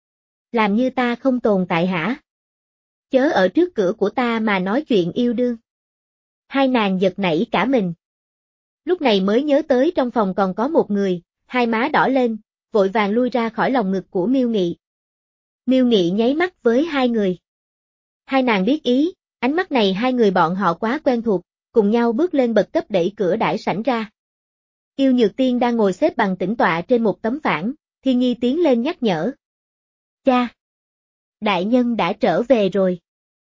Làm như ta không tồn tại hả? Chớ ở trước cửa của ta mà nói chuyện yêu đương. Hai nàng giật nảy cả mình. Lúc này mới nhớ tới trong phòng còn có một người, hai má đỏ lên, vội vàng lui ra khỏi lòng ngực của Miêu Nghị. Miêu Nghị nháy mắt với hai người. Hai nàng biết ý, ánh mắt này hai người bọn họ quá quen thuộc, cùng nhau bước lên bậc cấp đẩy cửa đại sảnh ra. Yêu Nhược Tiên đang ngồi xếp bằng tĩnh tọa trên một tấm phản, Thiên Nhi tiến lên nhắc nhở. Cha! Đại nhân đã trở về rồi.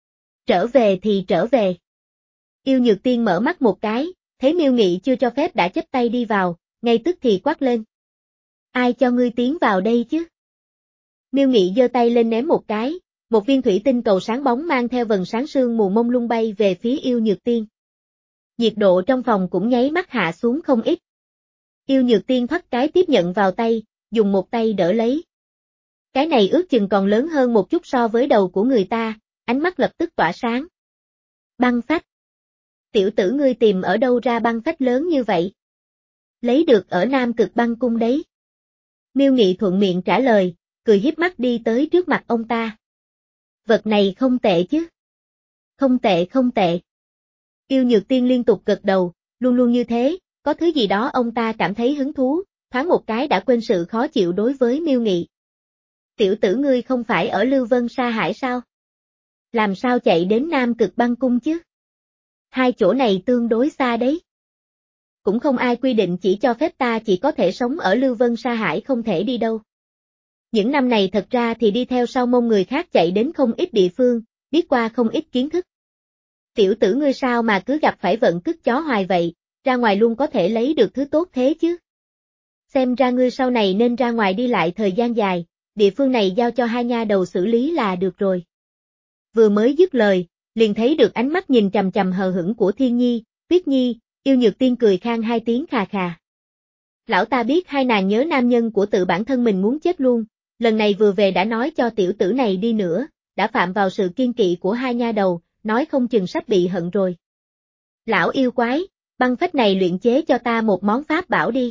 Trở về thì trở về. Yêu Nhược Tiên mở mắt một cái, thấy Miêu Nghị chưa cho phép đã chắp tay đi vào, ngay tức thì quát lên. Ai cho ngươi tiến vào đây chứ? Miêu Nghị giơ tay lên ném một cái, Một viên thủy tinh cầu sáng bóng mang theo vầng sáng sương mù mông lung bay về phía Yêu Nhược Tiên. Nhiệt độ trong phòng cũng nháy mắt hạ xuống không ít. Yêu Nhược Tiên thoắt cái tiếp nhận vào tay, dùng một tay đỡ lấy. Cái này ước chừng còn lớn hơn một chút so với đầu của người ta, ánh mắt lập tức tỏa sáng. Băng phách. Tiểu tử ngươi tìm ở đâu ra băng phách lớn như vậy? Lấy được ở Nam Cực Băng Cung đấy. Miêu Nghị thuận miệng trả lời, cười hiếp mắt đi tới trước mặt ông ta. Vật này không tệ chứ? Không tệ không tệ. Yêu Nhược Tiên liên tục gật đầu, luôn luôn như thế, có thứ gì đó ông ta cảm thấy hứng thú, thoáng một cái đã quên sự khó chịu đối với Miêu Nghị. Tiểu tử ngươi không phải ở Lưu Vân Sa Hải sao? Làm sao chạy đến Nam Cực Băng Cung chứ? Hai chỗ này tương đối xa đấy. Cũng không ai quy định chỉ cho phép ta chỉ có thể sống ở Lưu Vân Sa Hải không thể đi đâu. Những năm này thật ra thì đi theo sau mông người khác chạy đến không ít địa phương, biết qua không ít kiến thức. Tiểu tử ngươi sao mà cứ gặp phải vận cứt chó hoài vậy, ra ngoài luôn có thể lấy được thứ tốt thế chứ. Xem ra ngươi sau này nên ra ngoài đi lại thời gian dài, địa phương này giao cho hai nha đầu xử lý là được rồi. Vừa mới dứt lời, liền thấy được ánh mắt nhìn chằm chằm hờ hững của Thiên Nhi, Tuyết Nhi, Yêu Nhược Tiên cười khang hai tiếng khà khà. Lão ta biết hai nàng nhớ nam nhân của tự bản thân mình muốn chết luôn, lần này vừa về đã nói cho tiểu tử này đi nữa, đã phạm vào sự kiên kỵ của hai nha đầu, nói không chừng sắp bị hận rồi. Lão yêu quái, băng phách này luyện chế cho ta một món pháp bảo đi.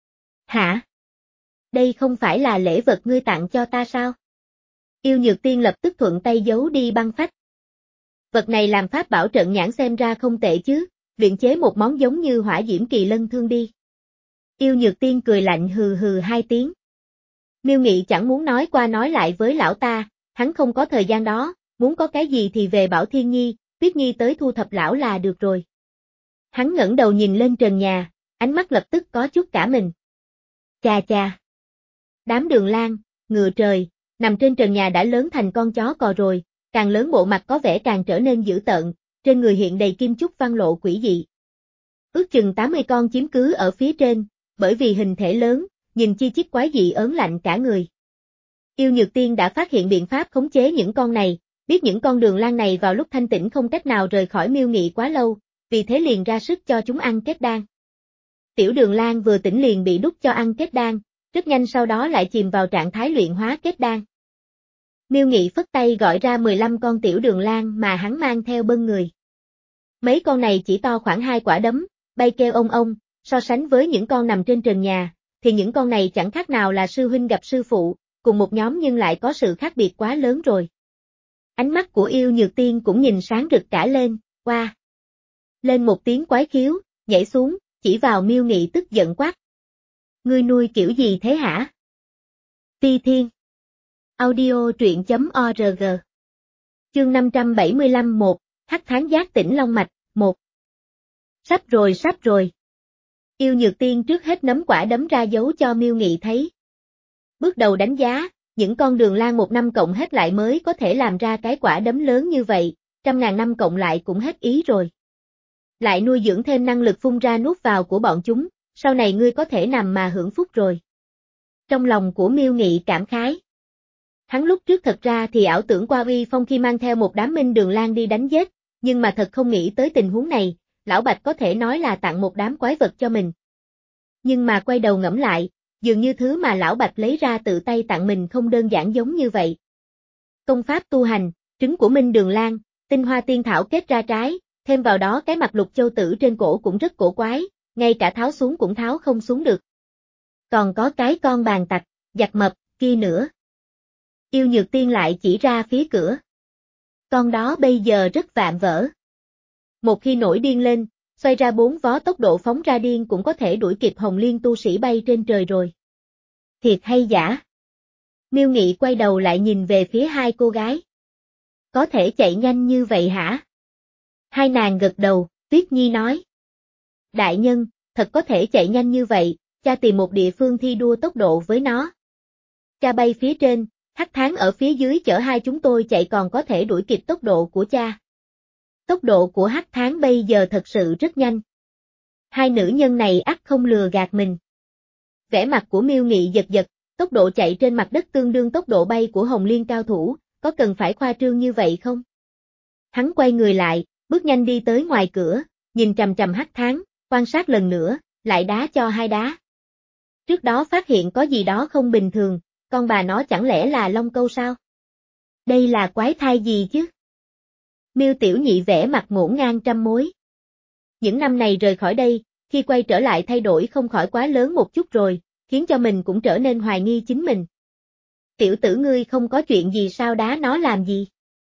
Hả? Đây không phải là lễ vật ngươi tặng cho ta sao? Yêu Nhược Tiên lập tức thuận tay giấu đi băng phách. Vật này làm pháp bảo trận nhãn xem ra không tệ chứ, luyện chế một món giống như hỏa diễm kỳ lân thương đi. Yêu Nhược Tiên cười lạnh hừ hừ hai tiếng. Miêu Nghị chẳng muốn nói qua nói lại với lão ta, hắn không có thời gian đó, muốn có cái gì thì về bảo Thiên Nhi, Tuyết Nhi tới thu thập lão là được rồi. Hắn ngẩng đầu nhìn lên trần nhà, ánh mắt lập tức có chút cả mình. Chà chà. Đám Đường Lan, ngựa trời, nằm trên trần nhà đã lớn thành con chó cò rồi, càng lớn bộ mặt có vẻ càng trở nên dữ tợn, trên người hiện đầy kim chúc văn lộ quỷ dị. Ước chừng tám mươi con chiếm cứ ở phía trên, bởi vì hình thể lớn, nhìn chi chít quái dị ớn lạnh cả người. Yêu Nhược Tiên đã phát hiện biện pháp khống chế những con này, biết những con Đường Lan này vào lúc thanh tĩnh không cách nào rời khỏi Miêu Nghị quá lâu, vì thế liền ra sức cho chúng ăn kết đan. Tiểu Đường Lan vừa tỉnh liền bị đút cho ăn kết đan, rất nhanh sau đó lại chìm vào trạng thái luyện hóa kết đan. Miêu Nghị phất tay gọi ra mười lăm con Tiểu Đường Lan mà hắn mang theo bên người. Mấy con này chỉ to khoảng hai quả đấm, bay kêu ông ông, so sánh với những con nằm trên trần nhà, thì những con này chẳng khác nào là sư huynh gặp sư phụ, cùng một nhóm nhưng lại có sự khác biệt quá lớn rồi. Ánh mắt của Yêu Nhược Tiên cũng nhìn sáng rực cả lên, qua. Lên một tiếng quái khiếu, nhảy xuống, chỉ vào Miêu Nghị tức giận quát. Ngươi nuôi kiểu gì thế hả? Ti Thiên. Audio truyện chấm org. Chương năm trăm bảy mươi lăm một, Hắc Tháng Giác Tỉnh Long Mạch, một. Sắp rồi sắp rồi. Yêu Nhược Tiên trước hết nắm quả đấm ra dấu cho Miêu Nghị thấy. Bước đầu đánh giá, những con Đường Lan một năm cộng hết lại mới có thể làm ra cái quả đấm lớn như vậy, trăm ngàn năm cộng lại cũng hết ý rồi. Lại nuôi dưỡng thêm năng lực phun ra nuốt vào của bọn chúng, sau này ngươi có thể nằm mà hưởng phúc rồi. Trong lòng của Miêu Nghị cảm khái. Hắn lúc trước thật ra thì ảo tưởng qua uy phong khi mang theo một đám Minh Đường Lan đi đánh giết, nhưng mà thật không nghĩ tới tình huống này, Lão Bạch có thể nói là tặng một đám quái vật cho mình. Nhưng mà quay đầu ngẫm lại, dường như thứ mà Lão Bạch lấy ra tự tay tặng mình không đơn giản giống như vậy. Công pháp tu hành, trứng của Minh Đường Lan, tinh hoa tiên thảo kết ra trái, thêm vào đó cái mặt lục châu tử trên cổ cũng rất cổ quái, ngay cả tháo xuống cũng tháo không xuống được. Còn có cái con bàn tặc, giặc mập, kia nữa. Yêu Nhược Tiên lại chỉ ra phía cửa. Con đó bây giờ rất vạm vỡ. Một khi nổi điên lên, xoay ra bốn vó tốc độ phóng ra điên cũng có thể đuổi kịp Hồng Liên tu sĩ bay trên trời rồi. Thiệt hay giả? Miêu Nghị quay đầu lại nhìn về phía hai cô gái. Có thể chạy nhanh như vậy hả? Hai nàng gật đầu, Tuyết Nhi nói. Đại nhân, thật có thể chạy nhanh như vậy, cha tìm một địa phương thi đua tốc độ với nó. Cha bay phía trên, Hắc Tháng ở phía dưới chở hai chúng tôi chạy còn có thể đuổi kịp tốc độ của cha. Tốc độ của Hắc Tháng bây giờ thật sự rất nhanh. Hai nữ nhân này ắt không lừa gạt mình. Vẻ mặt của Miêu Nghị giật giật, tốc độ chạy trên mặt đất tương đương tốc độ bay của Hồng Liên cao thủ, có cần phải khoa trương như vậy không? Hắn quay người lại, bước nhanh đi tới ngoài cửa, nhìn trầm trầm hắc tháng, quan sát lần nữa, lại đá cho hai đá. Trước đó phát hiện có gì đó không bình thường, con bà nó chẳng lẽ là long câu sao? Đây là quái thai gì chứ? Miêu Tiểu Nhị vẽ mặt ngổn ngang trăm mối. Những năm này rời khỏi đây, khi quay trở lại thay đổi không khỏi quá lớn một chút rồi, khiến cho mình cũng trở nên hoài nghi chính mình. Tiểu tử ngươi không có chuyện gì sao đá nó làm gì?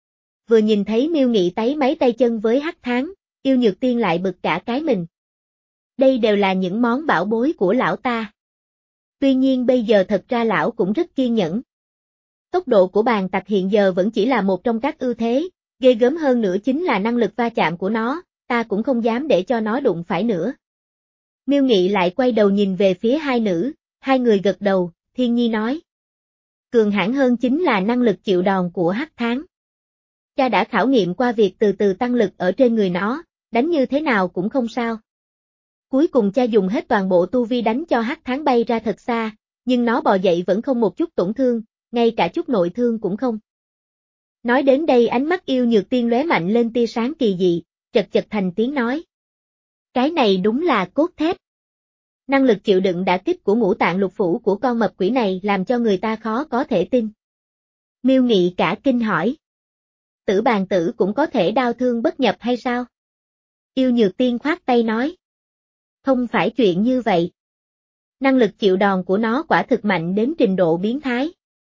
Vừa nhìn thấy Miêu Nghị tấy mấy tay chân với hắc tháng, Yêu Nhược Tiên lại bực cả cái mình. Đây đều là những món bảo bối của lão ta. Tuy nhiên bây giờ thật ra lão cũng rất kiên nhẫn. Tốc độ của bàn tặc hiện giờ vẫn chỉ là một trong các ưu thế, ghê gớm hơn nữa chính là năng lực va chạm của nó, ta cũng không dám để cho nó đụng phải nữa. Miêu Nghị lại quay đầu nhìn về phía hai nữ, hai người gật đầu, Thiên Nhi nói. Cường hãn hơn chính là năng lực chịu đòn của hắc tháng. Cha đã khảo nghiệm qua việc từ từ tăng lực ở trên người nó, đánh như thế nào cũng không sao. Cuối cùng cha dùng hết toàn bộ tu vi đánh cho hắc tháng bay ra thật xa, nhưng nó bò dậy vẫn không một chút tổn thương, ngay cả chút nội thương cũng không. Nói đến đây ánh mắt Yêu Nhược Tiên lóe mạnh lên tia sáng kỳ dị, chật chật thành tiếng nói. Cái này đúng là cốt thép. Năng lực chịu đựng đả kích của ngũ tạng lục phủ của con mập quỷ này làm cho người ta khó có thể tin. Miêu Nghị cả kinh hỏi. Tử bàn tử cũng có thể đau thương bất nhập hay sao? Yêu Nhược Tiên khoát tay nói. Không phải chuyện như vậy. Năng lực chịu đòn của nó quả thực mạnh đến trình độ biến thái.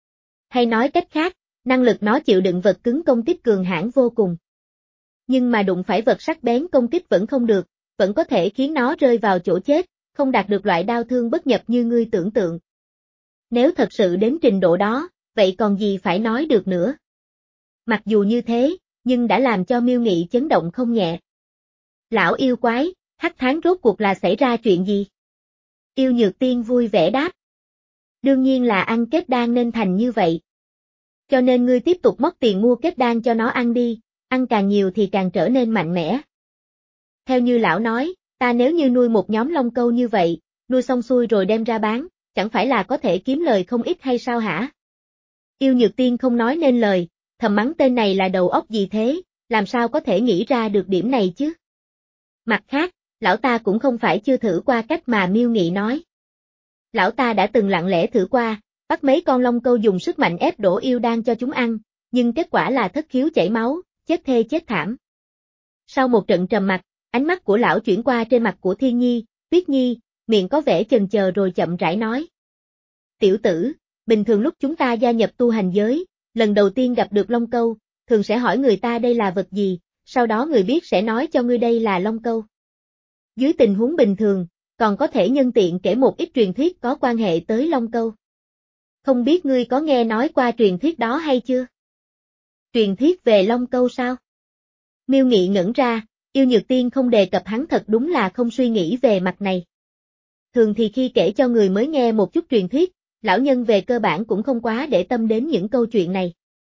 Hay nói cách khác, năng lực nó chịu đựng vật cứng công kích cường hãn vô cùng. Nhưng mà đụng phải vật sắc bén công kích vẫn không được, vẫn có thể khiến nó rơi vào chỗ chết, không đạt được loại đau thương bất nhập như ngươi tưởng tượng. Nếu thật sự đến trình độ đó, vậy còn gì phải nói được nữa. Mặc dù như thế, nhưng đã làm cho Miêu Nghị chấn động không nhẹ. Lão yêu quái, hắc tháng rốt cuộc là xảy ra chuyện gì? Yêu Nhược Tiên vui vẻ đáp. Đương nhiên là ăn kết đan nên thành như vậy. Cho nên ngươi tiếp tục móc tiền mua kết đan cho nó ăn đi, ăn càng nhiều thì càng trở nên mạnh mẽ. Theo như lão nói, ta nếu như nuôi một nhóm long câu như vậy, nuôi xong xuôi rồi đem ra bán, chẳng phải là có thể kiếm lời không ít hay sao hả? Yêu Nhược Tiên không nói nên lời, thầm mắng tên này là đầu óc gì thế, làm sao có thể nghĩ ra được điểm này chứ? Mặt khác, lão ta cũng không phải chưa thử qua cách mà Miêu Nghị nói. Lão ta đã từng lặng lẽ thử qua, bắt mấy con long câu dùng sức mạnh ép đổ yêu đan cho chúng ăn, nhưng kết quả là thất khiếu chảy máu, chết thê chết thảm. Sau một trận trầm mặc, ánh mắt của lão chuyển qua trên mặt của Thiên Nhi, Tuyết Nhi, miệng có vẻ chần chờ rồi chậm rãi nói. Tiểu tử, bình thường lúc chúng ta gia nhập tu hành giới, lần đầu tiên gặp được long câu, thường sẽ hỏi người ta đây là vật gì, sau đó người biết sẽ nói cho ngươi đây là long câu. Dưới tình huống bình thường, còn có thể nhân tiện kể một ít truyền thuyết có quan hệ tới long câu. Không biết ngươi có nghe nói qua truyền thuyết đó hay chưa? Truyền thuyết về long câu sao? Miêu Nghị ngẩn ra, Yêu Nhược Tiên không đề cập hắn thật đúng là không suy nghĩ về mặt này. Thường thì khi kể cho người mới nghe một chút truyền thuyết, lão nhân về cơ bản cũng không quá để tâm đến những câu chuyện này.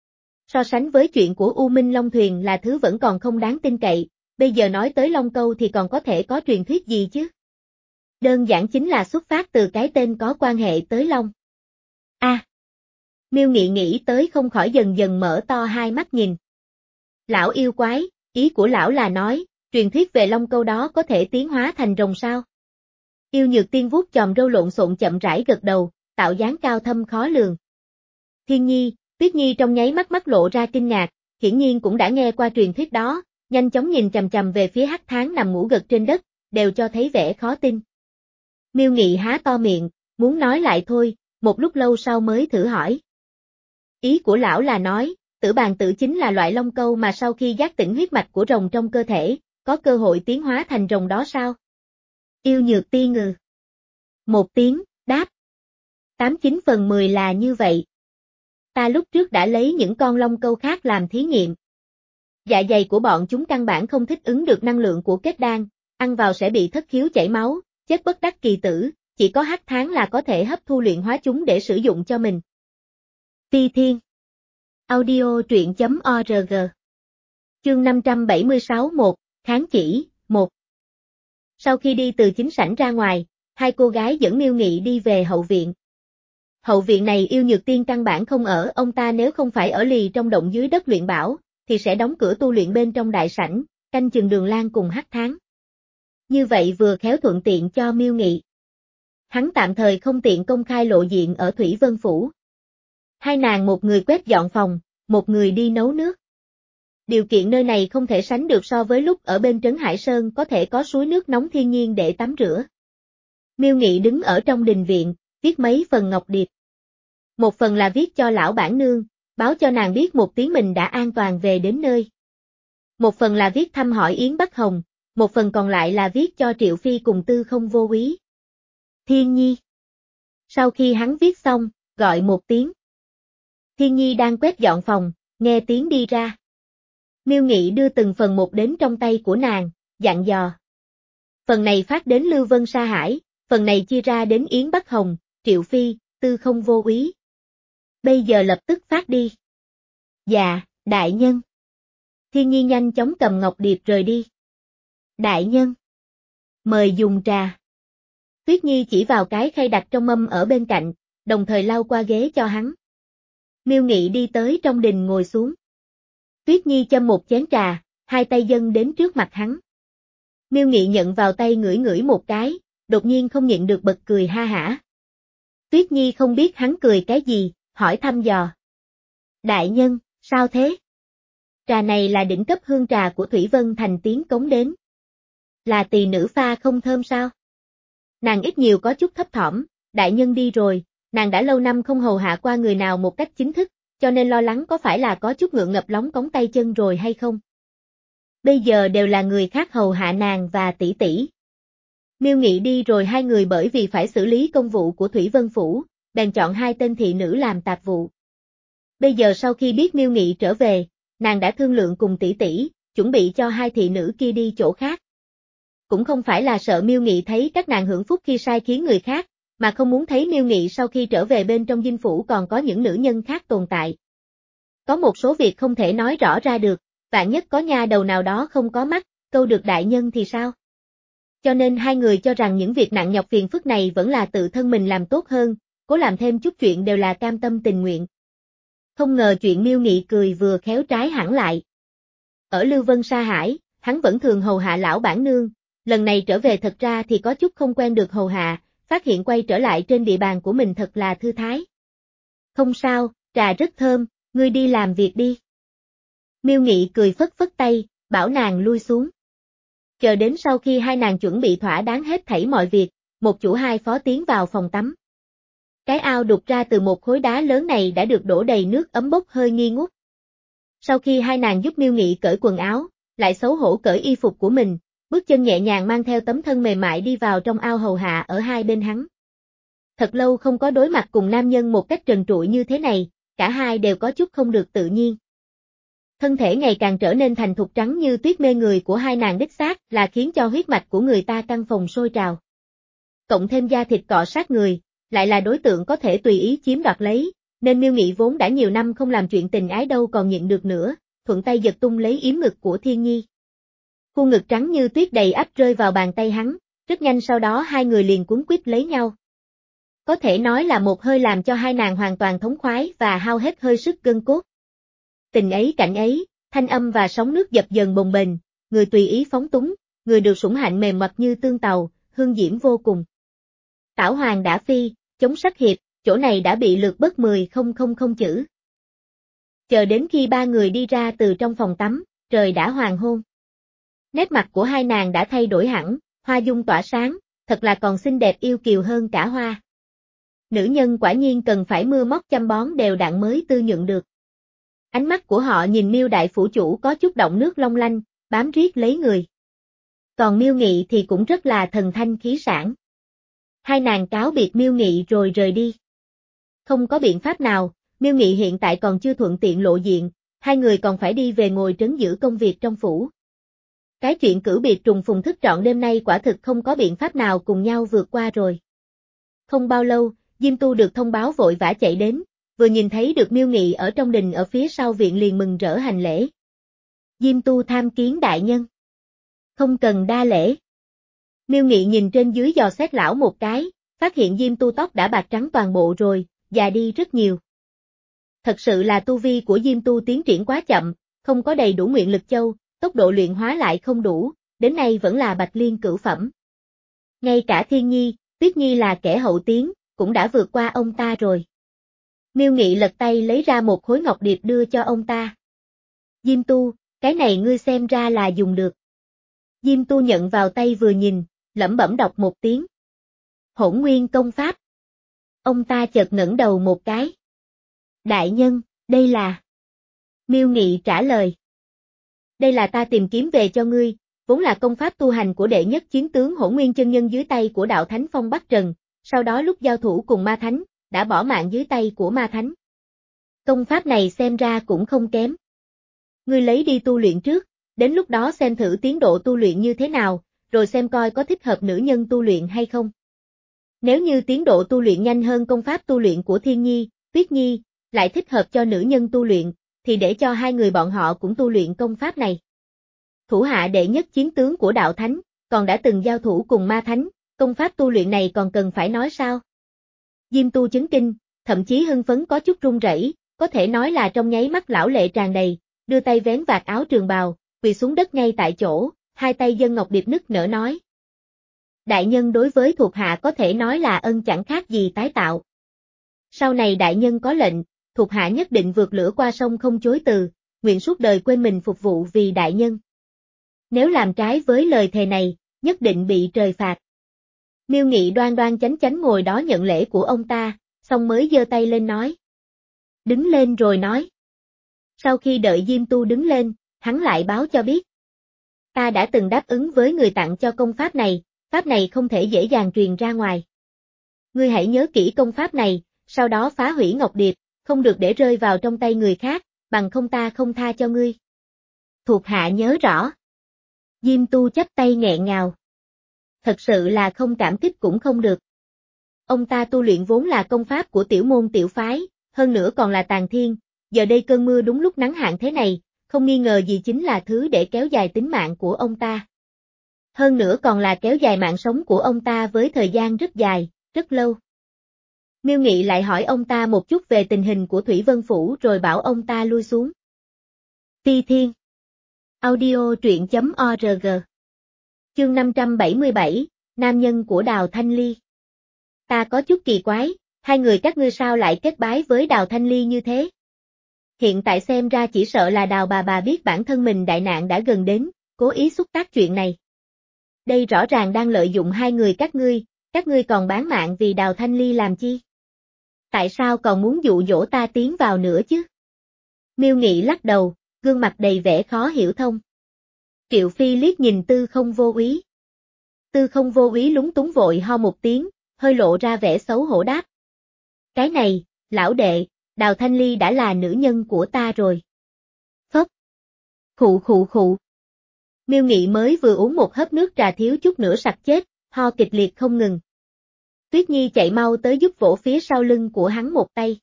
So sánh với chuyện của U Minh Long Thuyền là thứ vẫn còn không đáng tin cậy, bây giờ nói tới long câu thì còn có thể có truyền thuyết gì chứ? Đơn giản chính là xuất phát từ cái tên có quan hệ tới long. A. À, Miêu Nghị nghĩ tới không khỏi dần dần mở to hai mắt nhìn. Lão yêu quái, ý của lão là nói, truyền thuyết về long câu đó có thể tiến hóa thành rồng sao? Yêu Nhược Tiên vuốt chòm râu lộn xộn chậm rãi gật đầu, tạo dáng cao thâm khó lường. Thiên Nhi, Tuyết Nhi trong nháy mắt mắt lộ ra kinh ngạc, hiển nhiên cũng đã nghe qua truyền thuyết đó, nhanh chóng nhìn chằm chằm về phía hắc tháng nằm ngủ gật trên đất, đều cho thấy vẻ khó tin. Miêu Nghị há to miệng, muốn nói lại thôi, một lúc lâu sau mới thử hỏi. Ý của lão là nói, Tử bàn tử chính là loại long câu mà sau khi giác tỉnh huyết mạch của rồng trong cơ thể, có cơ hội tiến hóa thành rồng đó sao? Yêu Nhược Tiên ngừ. Một tiếng, đáp. Tám chín phần mười là như vậy. Ta lúc trước đã lấy những con long câu khác làm thí nghiệm. Dạ dày của bọn chúng căn bản không thích ứng được năng lượng của kết đan, ăn vào sẽ bị thất khiếu chảy máu, chết bất đắc kỳ tử, chỉ có hắc tháng là có thể hấp thu luyện hóa chúng để sử dụng cho mình. Ti Thiên. Audio truyện chấm org. Chương năm trăm bảy mươi sáu một, kháng chỉ, một. Sau khi đi từ chính sảnh ra ngoài, hai cô gái dẫn Miêu Nghị đi về hậu viện. Hậu viện này yêu nhược tiên căn bản không ở, ông ta nếu không phải ở lì trong động dưới đất luyện bảo, thì sẽ đóng cửa tu luyện bên trong đại sảnh, canh chừng Đường Lan cùng Hắc Tháng. Như vậy vừa khéo thuận tiện cho Miêu Nghị. Hắn tạm thời không tiện công khai lộ diện ở Thủy Vân Phủ. Hai nàng một người quét dọn phòng, một người đi nấu nước. Điều kiện nơi này không thể sánh được so với lúc ở bên Trấn Hải Sơn có thể có suối nước nóng thiên nhiên để tắm rửa. Miêu Nghị đứng ở trong đình viện, viết mấy phần ngọc điệp. Một phần là viết cho lão bản nương, báo cho nàng biết một tiếng mình đã an toàn về đến nơi. Một phần là viết thăm hỏi Yến Bắc Hồng, một phần còn lại là viết cho Triệu Phi cùng Tư Không Vô Úy. Thiên Nhi. Sau khi hắn viết xong, gọi một tiếng. Thiên Nhi đang quét dọn phòng, nghe tiếng đi ra. Miêu Nghị đưa từng phần một đến trong tay của nàng, dặn dò. Phần này phát đến Lưu Vân Sa Hải, phần này chia ra đến Yến Bắc Hồng, Triệu Phi, Tư Không Vô Úy. Bây giờ lập tức phát đi. Dạ, đại nhân. Thiên Nhi nhanh chóng cầm ngọc điệp rời đi. Đại nhân. Mời dùng trà. Tuyết Nhi chỉ vào cái khay đặt trong mâm ở bên cạnh, đồng thời lau qua ghế cho hắn. Miêu Nghị đi tới trong đình ngồi xuống. Tuyết Nhi châm một chén trà, hai tay dâng đến trước mặt hắn. Miêu Nghị nhận vào tay ngửi ngửi một cái, đột nhiên không nhịn được bật cười ha hả. Tuyết Nhi không biết hắn cười cái gì, hỏi thăm dò. Đại nhân, sao thế? Trà này là đỉnh cấp hương trà của Thủy Vân Thành tiến cống đến. Là tỳ nữ pha không thơm sao? Nàng ít nhiều có chút thấp thỏm, đại nhân đi rồi, nàng đã lâu năm không hầu hạ qua người nào một cách chính thức, cho nên lo lắng có phải là có chút ngượng ngập lóng cống tay chân rồi hay không. Bây giờ đều là người khác hầu hạ nàng và tỷ tỷ. Miêu Nghị đi rồi hai người bởi vì phải xử lý công vụ của Thủy Vân Phủ, bèn chọn hai tên thị nữ làm tạp vụ. Bây giờ sau khi biết Miêu Nghị trở về, nàng đã thương lượng cùng tỷ tỷ, chuẩn bị cho hai thị nữ kia đi chỗ khác. Cũng không phải là sợ Miêu Nghị thấy các nàng hưởng phúc khi sai khiến người khác, mà không muốn thấy Miêu Nghị sau khi trở về bên trong dinh phủ còn có những nữ nhân khác tồn tại. Có một số việc không thể nói rõ ra được, vạn nhất có nha đầu nào đó không có mắt, câu được đại nhân thì sao? Cho nên hai người cho rằng những việc nặng nhọc phiền phức này vẫn là tự thân mình làm tốt hơn, cố làm thêm chút chuyện đều là cam tâm tình nguyện. Không ngờ chuyện Miêu Nghị cười vừa khéo trái hẳn lại. Ở Lưu Vân Sa Hải, hắn vẫn thường hầu hạ lão bản nương, lần này trở về thật ra thì có chút không quen được hầu hạ, phát hiện quay trở lại trên địa bàn của mình thật là thư thái. Không sao, trà rất thơm, ngươi đi làm việc đi. Miêu Nghị cười phất phất tay, bảo nàng lui xuống. Chờ đến sau khi hai nàng chuẩn bị thỏa đáng hết thảy mọi việc, một chủ hai phó tiến vào phòng tắm. Cái ao đục ra từ một khối đá lớn này đã được đổ đầy nước ấm bốc hơi nghi ngút. Sau khi hai nàng giúp Miêu Nghị cởi quần áo, lại xấu hổ cởi y phục của mình, bước chân nhẹ nhàng mang theo tấm thân mềm mại đi vào trong ao hầu hạ ở hai bên hắn. Thật lâu không có đối mặt cùng nam nhân một cách trần trụi như thế này, cả hai đều có chút không được tự nhiên. Thân thể ngày càng trở nên thành thục trắng như tuyết mê người của hai nàng đích xác là khiến cho huyết mạch của người ta căng phồng sôi trào. Cộng thêm da thịt cọ sát người, lại là đối tượng có thể tùy ý chiếm đoạt lấy, nên Miêu Nghị vốn đã nhiều năm không làm chuyện tình ái đâu còn nhịn được nữa, thuận tay giật tung lấy yếm ngực của Thiên Nhi. Khuôn ngực trắng như tuyết đầy ắp rơi vào bàn tay hắn, rất nhanh sau đó hai người liền cuốn quýt lấy nhau. Có thể nói là một hơi làm cho hai nàng hoàn toàn thống khoái và hao hết hơi sức gân cốt. Tình ấy cảnh ấy, thanh âm và sóng nước dập dần bồng bềnh, người tùy ý phóng túng, người được sủng hạnh mềm mật như tương tàu, hương diễm vô cùng. Tảo Hoàng đã phi, chống sắc hiệp, chỗ này đã bị lược bất mười không không không chữ. Chờ đến khi ba người đi ra từ trong phòng tắm, trời đã hoàng hôn. Nét mặt của hai nàng đã thay đổi hẳn, hoa dung tỏa sáng, thật là còn xinh đẹp yêu kiều hơn cả hoa. Nữ nhân quả nhiên cần phải mưa móc chăm bón đều đặn mới tư nhuận được. Ánh mắt của họ nhìn Miêu đại phủ chủ có chút động nước long lanh, bám riết lấy người. Còn Miêu Nghị thì cũng rất là thần thanh khí sảng. Hai nàng cáo biệt Miêu Nghị rồi rời đi. Không có biện pháp nào, Miêu Nghị hiện tại còn chưa thuận tiện lộ diện, hai người còn phải đi về ngồi trấn giữ công việc trong phủ. Cái chuyện cử biệt trùng phùng thức trọn đêm nay quả thực không có biện pháp nào cùng nhau vượt qua rồi. Không bao lâu, Diêm Tu được thông báo vội vã chạy đến, vừa nhìn thấy được Miêu Nghị ở trong đình ở phía sau viện liền mừng rỡ hành lễ. Diêm Tu tham kiến đại nhân. Không cần đa lễ. Miêu Nghị nhìn trên dưới dò xét lão một cái, phát hiện Diêm Tu tóc đã bạc trắng toàn bộ rồi, già đi rất nhiều. Thật sự là tu vi của Diêm Tu tiến triển quá chậm, không có đầy đủ nguyện lực châu, tốc độ luyện hóa lại không đủ, đến nay vẫn là Bạch Liên cửu phẩm. Ngay cả Thiên Nhi, Tuyết Nhi là kẻ hậu tiến, cũng đã vượt qua ông ta rồi. Miêu Nghị lật tay lấy ra một khối ngọc điệp đưa cho ông ta. Diêm Tu, cái này ngươi xem ra là dùng được. Diêm Tu nhận vào tay vừa nhìn, lẩm bẩm đọc một tiếng. Hỗn Nguyên công pháp. Ông ta chợt ngẩng đầu một cái. Đại nhân, đây là... Miêu Nghị trả lời. Đây là ta tìm kiếm về cho ngươi, vốn là công pháp tu hành của đệ nhất chiến tướng Hỗn Nguyên chân nhân dưới tay của đạo thánh Phong Bắc Trần, sau đó lúc giao thủ cùng ma thánh, đã bỏ mạng dưới tay của ma thánh. Công pháp này xem ra cũng không kém. Ngươi lấy đi tu luyện trước, đến lúc đó xem thử tiến độ tu luyện như thế nào, rồi xem coi có thích hợp nữ nhân tu luyện hay không. Nếu như tiến độ tu luyện nhanh hơn công pháp tu luyện của Thiên Nhi, Tuyết Nhi, lại thích hợp cho nữ nhân tu luyện, thì để cho hai người bọn họ cũng tu luyện công pháp này. Thủ hạ đệ nhất chiến tướng của đạo thánh, còn đã từng giao thủ cùng ma thánh, công pháp tu luyện này còn cần phải nói sao? Diêm Tu chấn kinh, thậm chí hưng phấn có chút run rẩy, có thể nói là trong nháy mắt lão lệ tràn đầy, đưa tay vén vạt áo trường bào, quỳ xuống đất ngay tại chỗ, hai tay dâng ngọc điệp nức nở nói. Đại nhân đối với thuộc hạ có thể nói là ân chẳng khác gì tái tạo. Sau này đại nhân có lệnh, thuộc hạ nhất định vượt lửa qua sông không chối từ, nguyện suốt đời quên mình phục vụ vì đại nhân. Nếu làm trái với lời thề này, nhất định bị trời phạt. Miêu Nghị đoan đoan chánh chánh ngồi đó nhận lễ của ông ta, xong mới giơ tay lên nói. Đứng lên rồi nói. Sau khi đợi Diêm Tu đứng lên, hắn lại báo cho biết. Ta đã từng đáp ứng với người tặng cho công pháp này, pháp này không thể dễ dàng truyền ra ngoài. Ngươi hãy nhớ kỹ công pháp này, sau đó phá hủy ngọc điệp, không được để rơi vào trong tay người khác, bằng không ta không tha cho ngươi. Thuộc hạ nhớ rõ. Diêm Tu chắp tay nghẹn ngào. Thật sự là không cảm kích cũng không được. Ông ta tu luyện vốn là công pháp của tiểu môn tiểu phái, hơn nữa còn là tàn thiên, giờ đây cơn mưa đúng lúc nắng hạn thế này, không nghi ngờ gì chính là thứ để kéo dài tính mạng của ông ta. Hơn nữa còn là kéo dài mạng sống của ông ta với thời gian rất dài, rất lâu. Miêu Nghị lại hỏi ông ta một chút về tình hình của Thủy Vân Phủ rồi bảo ông ta lui xuống. Phi Thiên Audio truyện chấm org Chương năm trăm bảy mươi bảy, Nam nhân của Đào Thanh Ly. Ta có chút kỳ quái, hai người các ngươi sao lại kết bái với Đào Thanh Ly như thế? Hiện tại xem ra chỉ sợ là Đào bà bà biết bản thân mình đại nạn đã gần đến, cố ý xúc tác chuyện này. Đây rõ ràng đang lợi dụng hai người các ngươi, các ngươi còn bán mạng vì Đào Thanh Ly làm chi? Tại sao còn muốn dụ dỗ ta tiến vào nữa chứ? Miêu Nghị lắc đầu, gương mặt đầy vẻ khó hiểu thông. Triệu Phi liếc nhìn Tư Không Vô Úy. Tư Không Vô Úy lúng túng vội ho một tiếng, hơi lộ ra vẻ xấu hổ đáp. Cái này, lão đệ, Đào Thanh Ly đã là nữ nhân của ta rồi. Phất. Khụ khụ khụ. Miêu Nghị mới vừa uống một hớp nước trà thiếu chút nữa sặc chết, ho kịch liệt không ngừng. Tuyết Nhi chạy mau tới giúp vỗ phía sau lưng của hắn một tay.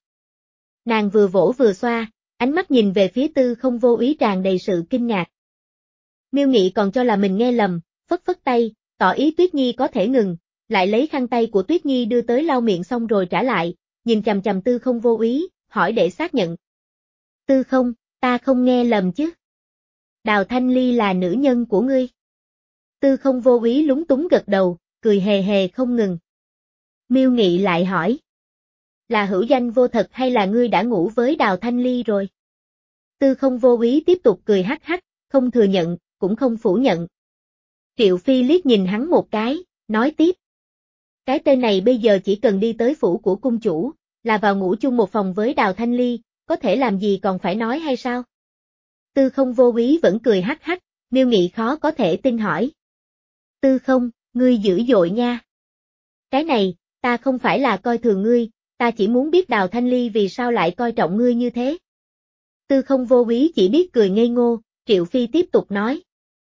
Nàng vừa vỗ vừa xoa, ánh mắt nhìn về phía Tư Không Vô Úy tràn đầy sự kinh ngạc. Miêu Nghị còn cho là mình nghe lầm, phất phất tay, tỏ ý Tuyết Nhi có thể ngừng, lại lấy khăn tay của Tuyết Nhi đưa tới lau miệng xong rồi trả lại, nhìn chằm chằm Tư Không Vô Úy, hỏi để xác nhận. Tư Không, ta không nghe lầm chứ? Đào Thanh Ly là nữ nhân của ngươi. Tư Không Vô Úy lúng túng gật đầu, cười hề hề không ngừng. Miêu Nghị lại hỏi. Là hữu danh vô thật hay là ngươi đã ngủ với Đào Thanh Ly rồi? Tư Không Vô Úy tiếp tục cười hắc hắc, không thừa nhận, cũng không phủ nhận. Triệu Phi liếc nhìn hắn một cái, nói tiếp. Cái tên này bây giờ chỉ cần đi tới phủ của cung chủ, là vào ngủ chung một phòng với Đào Thanh Ly, có thể làm gì còn phải nói hay sao? Tư Không Vô Úy vẫn cười hắc hắc, Miêu Nghị khó có thể tin hỏi. Tư Không, ngươi dữ dội nha. Cái này, ta không phải là coi thường ngươi, ta chỉ muốn biết Đào Thanh Ly vì sao lại coi trọng ngươi như thế. Tư Không Vô Úy chỉ biết cười ngây ngô, Triệu Phi tiếp tục nói.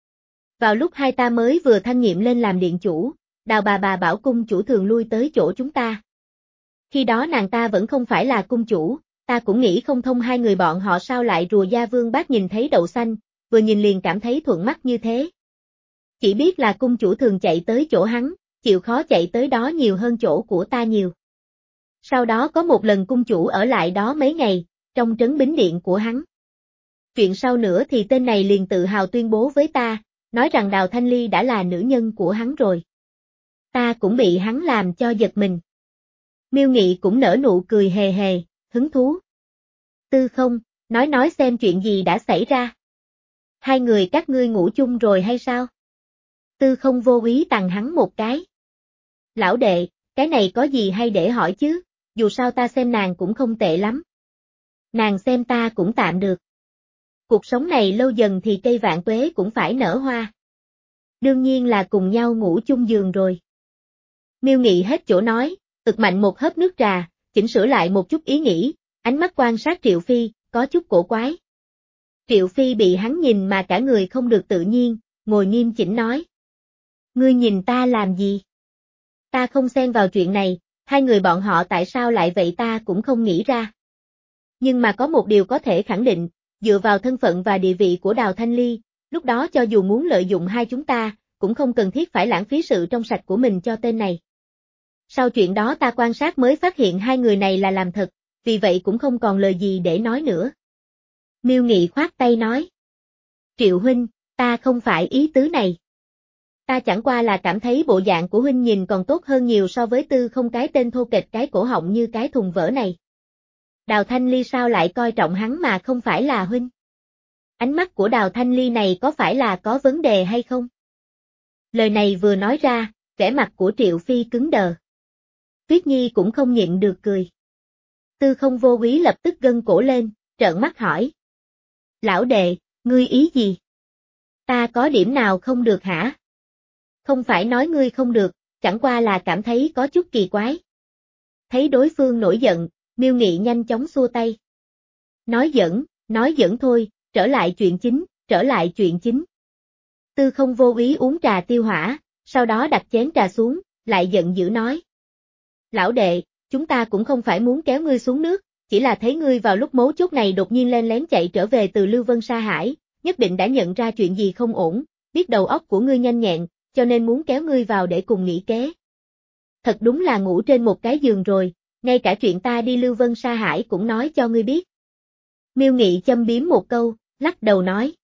Vào lúc hai ta mới vừa thăng nhiệm lên làm điện chủ, Đào bà bà bảo cung chủ thường lui tới chỗ chúng ta. Khi đó nàng ta vẫn không phải là cung chủ, ta cũng nghĩ không thông hai người bọn họ sao lại rùa gia vương bác nhìn thấy đậu xanh, vừa nhìn liền cảm thấy thuận mắt như thế. Chỉ biết là cung chủ thường chạy tới chỗ hắn, chịu khó chạy tới đó nhiều hơn chỗ của ta nhiều. Sau đó có một lần cung chủ ở lại đó mấy ngày, trong trấn bính điện của hắn. Chuyện sau nữa thì tên này liền tự hào tuyên bố với ta, nói rằng Đào Thanh Ly đã là nữ nhân của hắn rồi. Ta cũng bị hắn làm cho giật mình. Miêu Nghị cũng nở nụ cười hề hề, hứng thú. Tư Không, nói nói xem chuyện gì đã xảy ra. Hai người các ngươi ngủ chung rồi hay sao? Tư Không vô ý tằng hắn một cái. Lão đệ, cái này có gì hay để hỏi chứ, dù sao ta xem nàng cũng không tệ lắm. Nàng xem ta cũng tạm được. Cuộc sống này lâu dần thì cây vạn tuế cũng phải nở hoa. Đương nhiên là cùng nhau ngủ chung giường rồi. Miêu Nghị hết chỗ nói, ực mạnh một hớp nước trà, chỉnh sửa lại một chút ý nghĩ, ánh mắt quan sát Triệu Phi, có chút cổ quái. Triệu Phi bị hắn nhìn mà cả người không được tự nhiên, ngồi nghiêm chỉnh nói. Ngươi nhìn ta làm gì? Ta không xen vào chuyện này, hai người bọn họ tại sao lại vậy ta cũng không nghĩ ra. Nhưng mà có một điều có thể khẳng định, dựa vào thân phận và địa vị của Đào Thanh Ly, lúc đó cho dù muốn lợi dụng hai chúng ta, cũng không cần thiết phải lãng phí sự trong sạch của mình cho tên này. Sau chuyện đó ta quan sát mới phát hiện hai người này là làm thật, vì vậy cũng không còn lời gì để nói nữa. Miêu Nghị khoát tay nói. Triệu huynh, ta không phải ý tứ này. Ta chẳng qua là cảm thấy bộ dạng của huynh nhìn còn tốt hơn nhiều so với Tư Không cái tên thô kệch cái cổ họng như cái thùng vỡ này. Đào Thanh Ly sao lại coi trọng hắn mà không phải là huynh? Ánh mắt của Đào Thanh Ly này có phải là có vấn đề hay không? Lời này vừa nói ra, vẻ mặt của Triệu Phi cứng đờ. Tuyết Nhi cũng không nhịn được cười. Tư Không vô úy lập tức gân cổ lên, trợn mắt hỏi. Lão đệ, ngươi ý gì? Ta có điểm nào không được hả? Không phải nói ngươi không được, chẳng qua là cảm thấy có chút kỳ quái. Thấy đối phương nổi giận, Miêu Nghị nhanh chóng xua tay. Nói giỡn, nói giỡn thôi, trở lại chuyện chính, trở lại chuyện chính. Tư Không vô ý uống trà tiêu hỏa, sau đó đặt chén trà xuống, lại giận dữ nói. Lão đệ, chúng ta cũng không phải muốn kéo ngươi xuống nước, chỉ là thấy ngươi vào lúc mấu chốt này đột nhiên len lén chạy trở về từ Lưu Vân Sa Hải, nhất định đã nhận ra chuyện gì không ổn, biết đầu óc của ngươi nhanh nhẹn, cho nên muốn kéo ngươi vào để cùng nghĩ kế. Thật đúng là ngủ trên một cái giường rồi, ngay cả chuyện ta đi Lưu Vân Sa Hải cũng nói cho ngươi biết. Miêu Nghị châm biếm một câu, lắc đầu nói.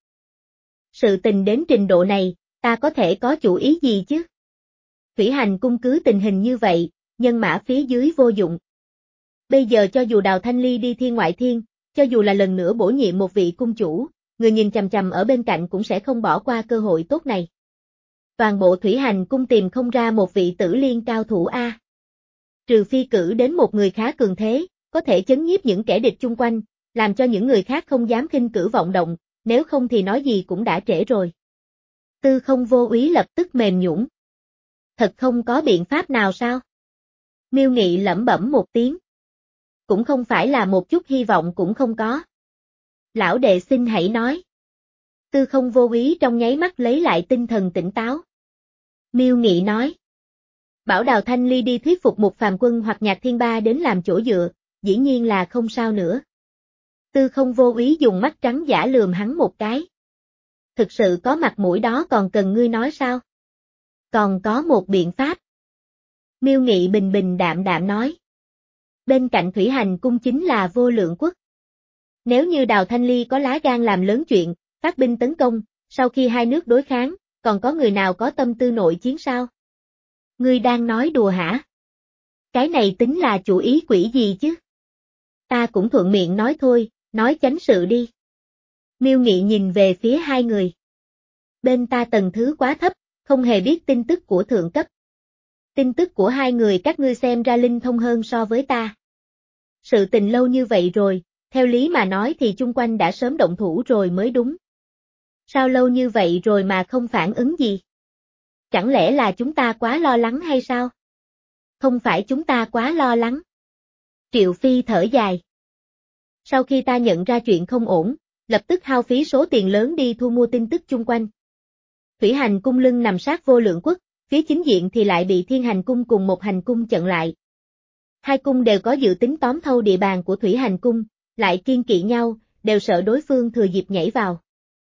Sự tình đến trình độ này, ta có thể có chủ ý gì chứ? Thủy Hành cung cứ tình hình như vậy, nhân mã phía dưới vô dụng. Bây giờ cho dù Đào Thanh Ly đi thiên ngoại thiên, cho dù là lần nữa bổ nhiệm một vị cung chủ, người nhìn chằm chằm ở bên cạnh cũng sẽ không bỏ qua cơ hội tốt này. Toàn bộ Thủy Hành cung tìm không ra một vị tử liên cao thủ A. Trừ phi cử đến một người khá cường thế, có thể chấn nhiếp những kẻ địch chung quanh, làm cho những người khác không dám khinh cử vọng động, nếu không thì nói gì cũng đã trễ rồi. Tư Không vô úy lập tức mềm nhũn. Thật không có biện pháp nào sao? Miêu Nghị lẩm bẩm một tiếng. Cũng không phải là một chút hy vọng cũng không có. Lão đệ xin hãy nói. Tư Không vô úy trong nháy mắt lấy lại tinh thần tỉnh táo. Miêu Nghị nói. Bảo Đào Thanh Ly đi thuyết phục một phàm quân hoặc Nhạc Thiên Ba đến làm chỗ dựa, dĩ nhiên là không sao nữa. Tư Không vô úy dùng mắt trắng giả lườm hắn một cái. Thực sự có mặt mũi đó còn cần ngươi nói sao? Còn có một biện pháp. Miêu Nghị bình bình đạm đạm nói. Bên cạnh Thủy Hành cung chính là Vô Lượng Quốc. Nếu như Đào Thanh Ly có lá gan làm lớn chuyện, phát binh tấn công, sau khi hai nước đối kháng, còn có người nào có tâm tư nội chiến sao? Ngươi đang nói đùa hả? Cái này tính là chủ ý quỷ gì chứ? Ta cũng thuận miệng nói thôi, nói chánh sự đi. Miêu Nghị nhìn về phía hai người. Bên ta tầng thứ quá thấp, không hề biết tin tức của thượng cấp. Tin tức của hai người các ngươi xem ra linh thông hơn so với ta. Sự tình lâu như vậy rồi, theo lý mà nói thì chung quanh đã sớm động thủ rồi mới đúng. Sao lâu như vậy rồi mà không phản ứng gì? Chẳng lẽ là chúng ta quá lo lắng hay sao? Không phải chúng ta quá lo lắng. Triệu Phi thở dài. Sau khi ta nhận ra chuyện không ổn, lập tức hao phí số tiền lớn đi thu mua tin tức chung quanh. Thủy Hành cung lưng nằm sát Vô Lượng Quốc, phía chính diện thì lại bị Thiên Hành cung cùng một hành cung chặn lại. Hai cung đều có dự tính tóm thâu địa bàn của Thủy Hành cung, lại kiên kỵ nhau, đều sợ đối phương thừa dịp nhảy vào.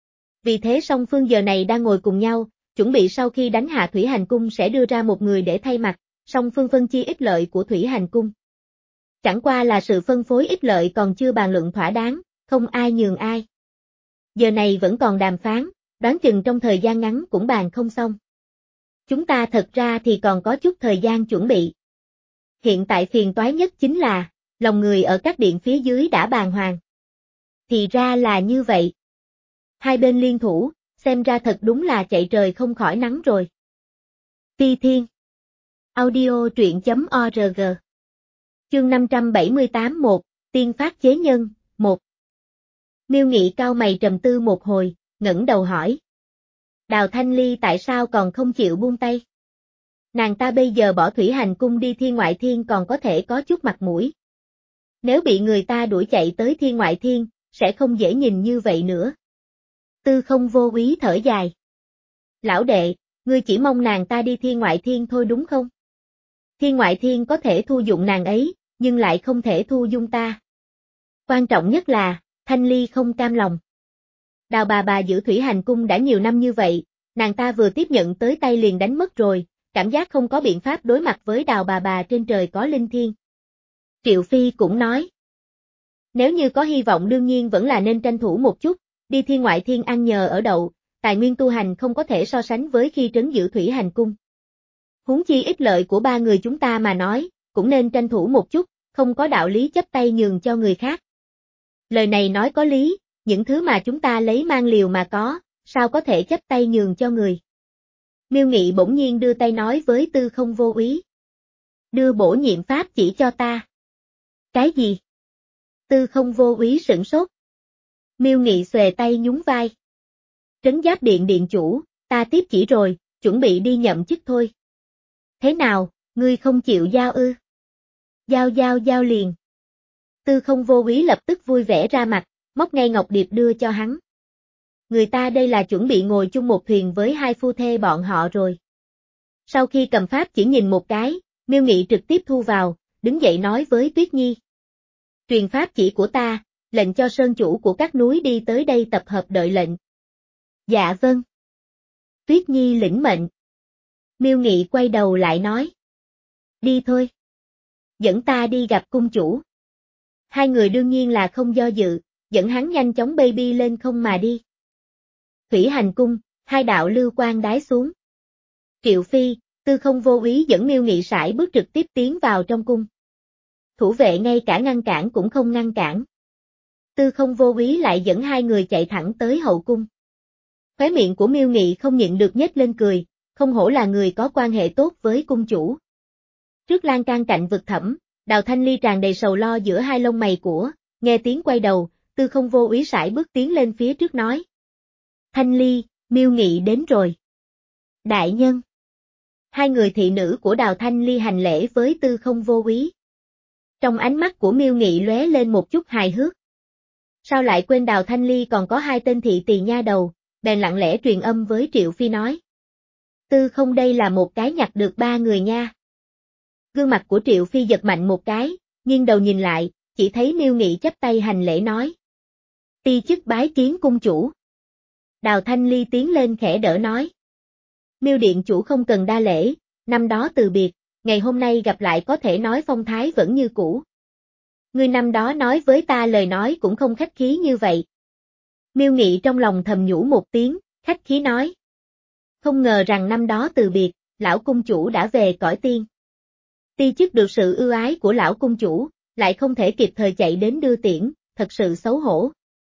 Vì thế song phương giờ này đang ngồi cùng nhau, chuẩn bị sau khi đánh hạ Thủy Hành cung sẽ đưa ra một người để thay mặt, song phương phân chia ích lợi của Thủy Hành cung. Chẳng qua là sự phân phối ích lợi còn chưa bàn luận thỏa đáng, không ai nhường ai. Giờ này vẫn còn đàm phán, đoán chừng trong thời gian ngắn cũng bàn không xong. Chúng ta thật ra thì còn có chút thời gian chuẩn bị. Hiện tại phiền toái nhất chính là, lòng người ở các điện phía dưới đã bàng hoàng. Thì ra là như vậy. Hai bên liên thủ, xem ra thật đúng là chạy trời không khỏi nắng rồi. Phi Thiên Audio truyện chấm org Chương năm trăm bảy mươi tám một, Tiên phát chế nhân, một. Miêu Nghị cau mày trầm tư một hồi, ngẩng đầu hỏi. Đào Thanh Ly tại sao còn không chịu buông tay? Nàng ta bây giờ bỏ thủy hành cung đi thiên ngoại thiên còn có thể có chút mặt mũi. Nếu bị người ta đuổi chạy tới thiên ngoại thiên, sẽ không dễ nhìn như vậy nữa. Tư Không Vô Úy thở dài. Lão đệ, ngươi chỉ mong nàng ta đi thiên ngoại thiên thôi đúng không? Thiên ngoại thiên có thể thu dụng nàng ấy, nhưng lại không thể thu dung ta. Quan trọng nhất là, Thanh Ly không cam lòng. Đào bà bà giữ thủy hành cung đã nhiều năm như vậy, nàng ta vừa tiếp nhận tới tay liền đánh mất rồi, cảm giác không có biện pháp đối mặt với đào bà bà trên trời có linh thiên. Triệu Phi cũng nói. Nếu như có hy vọng đương nhiên vẫn là nên tranh thủ một chút, đi thiên ngoại thiên ăn nhờ ở đậu, tài nguyên tu hành không có thể so sánh với khi trấn giữ thủy hành cung. Huống chi ích lợi của ba người chúng ta mà nói, cũng nên tranh thủ một chút, không có đạo lý chấp tay nhường cho người khác. Lời này nói có lý, những thứ mà chúng ta lấy mang liều mà có, sao có thể chấp tay nhường cho người. Miêu Nghị bỗng nhiên đưa tay nói với Tư Không Vô Úy. Đưa bổ nhiệm pháp chỉ cho ta. Cái gì? Tư Không Vô Úy sửng sốt. Miêu Nghị xuề tay nhún vai. Trấn Giáp Điện điện chủ, ta tiếp chỉ rồi, chuẩn bị đi nhậm chức thôi. Thế nào, ngươi không chịu giao ư? Giao giao giao liền. Tư Không Vô Úy lập tức vui vẻ ra mặt, móc ngay ngọc điệp đưa cho hắn. Người ta đây là chuẩn bị ngồi chung một thuyền với hai phu thê bọn họ rồi. Sau khi cầm pháp chỉ nhìn một cái, Miêu Nghị trực tiếp thu vào, đứng dậy nói với Tuyết Nhi. Truyền pháp chỉ của ta, lệnh cho sơn chủ của các núi đi tới đây tập hợp đợi lệnh. Dạ vâng. Tuyết Nhi lĩnh mệnh. Miêu Nghị quay đầu lại nói. Đi thôi. Dẫn ta đi gặp cung chủ. Hai người đương nhiên là không do dự, dẫn hắn nhanh chóng baby lên không mà đi. Thủy hành cung, hai đạo lưu quang đái xuống. Triệu Phi, Tư Không Vô Úy dẫn Miêu Nghị sải bước trực tiếp tiến vào trong cung. Thủ vệ ngay cả ngăn cản cũng không ngăn cản. Tư Không Vô Úy lại dẫn hai người chạy thẳng tới hậu cung. Khóe miệng của Miêu Nghị không nhịn được nhếch lên cười, không hổ là người có quan hệ tốt với cung chủ. Trước lan can cạnh vực thẳm, Đào Thanh Ly tràn đầy sầu lo giữa hai lông mày của, nghe tiếng quay đầu, Tư Không Vô Úy sải bước tiến lên phía trước nói. Thanh Ly, Miêu Nghị đến rồi. Đại nhân. Hai người thị nữ của Đào Thanh Ly hành lễ với Tư Không Vô Úy. Trong ánh mắt của Miêu Nghị lóe lên một chút hài hước. Sao lại quên Đào Thanh Ly còn có hai tên thị tỳ nha đầu, bèn lặng lẽ truyền âm với Triệu Phi nói. Tư Không đây là một cái nhặt được ba người nha. Gương mặt của Triệu Phi giật mạnh một cái, nghiêng đầu nhìn lại, chỉ thấy Miêu Nghị chắp tay hành lễ nói. Ti chức bái kiến cung chủ. Đào Thanh Ly tiến lên khẽ đỡ nói. Miêu điện chủ không cần đa lễ, năm đó từ biệt, ngày hôm nay gặp lại có thể nói phong thái vẫn như cũ. Ngươi năm đó nói với ta lời nói cũng không khách khí như vậy. Miêu Nghị trong lòng thầm nhủ một tiếng, khách khí nói. Không ngờ rằng năm đó từ biệt, lão cung chủ đã về cõi tiên. Ti chức được sự ưu ái của lão cung chủ, lại không thể kịp thời chạy đến đưa tiễn, thật sự xấu hổ.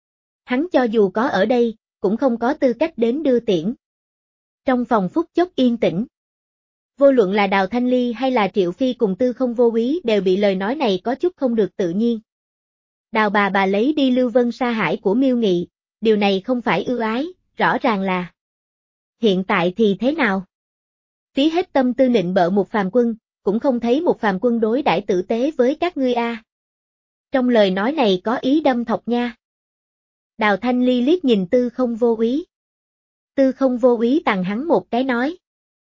Hắn cho dù có ở đây, cũng không có tư cách đến đưa tiễn. Trong phòng phút chốc yên tĩnh. Vô luận là Đào Thanh Ly hay là Triệu Phi cùng Tư Không Vô Úy đều bị lời nói này có chút không được tự nhiên. Đào bà bà lấy đi Lưu Vân Sa Hải của Miêu Nghị, điều này không phải ưu ái, rõ ràng là. Hiện tại thì thế nào? Phí hết tâm tư nịnh bợ một phàm quân, cũng không thấy một phàm quân đối đãi tử tế với các ngươi a. Trong lời nói này có ý đâm thọc nha. Đào Thanh Ly liếc nhìn Tư Không Vô Úy. Tư Không Vô Úy tằng hắn một cái nói.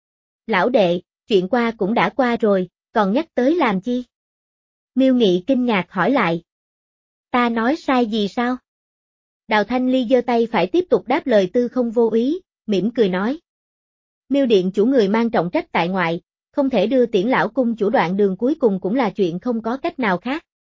Lão đệ, chuyện qua cũng đã qua rồi, còn nhắc tới làm chi? Miêu Nghị kinh ngạc hỏi lại. Ta nói sai gì sao? Đào Thanh Ly giơ tay phải tiếp tục đáp lời Tư Không Vô Úy, mỉm cười nói. Miêu điện chủ người mang trọng trách tại ngoại, không thể đưa tiễn lão cung chủ đoạn đường cuối cùng cũng là chuyện không có cách nào khác,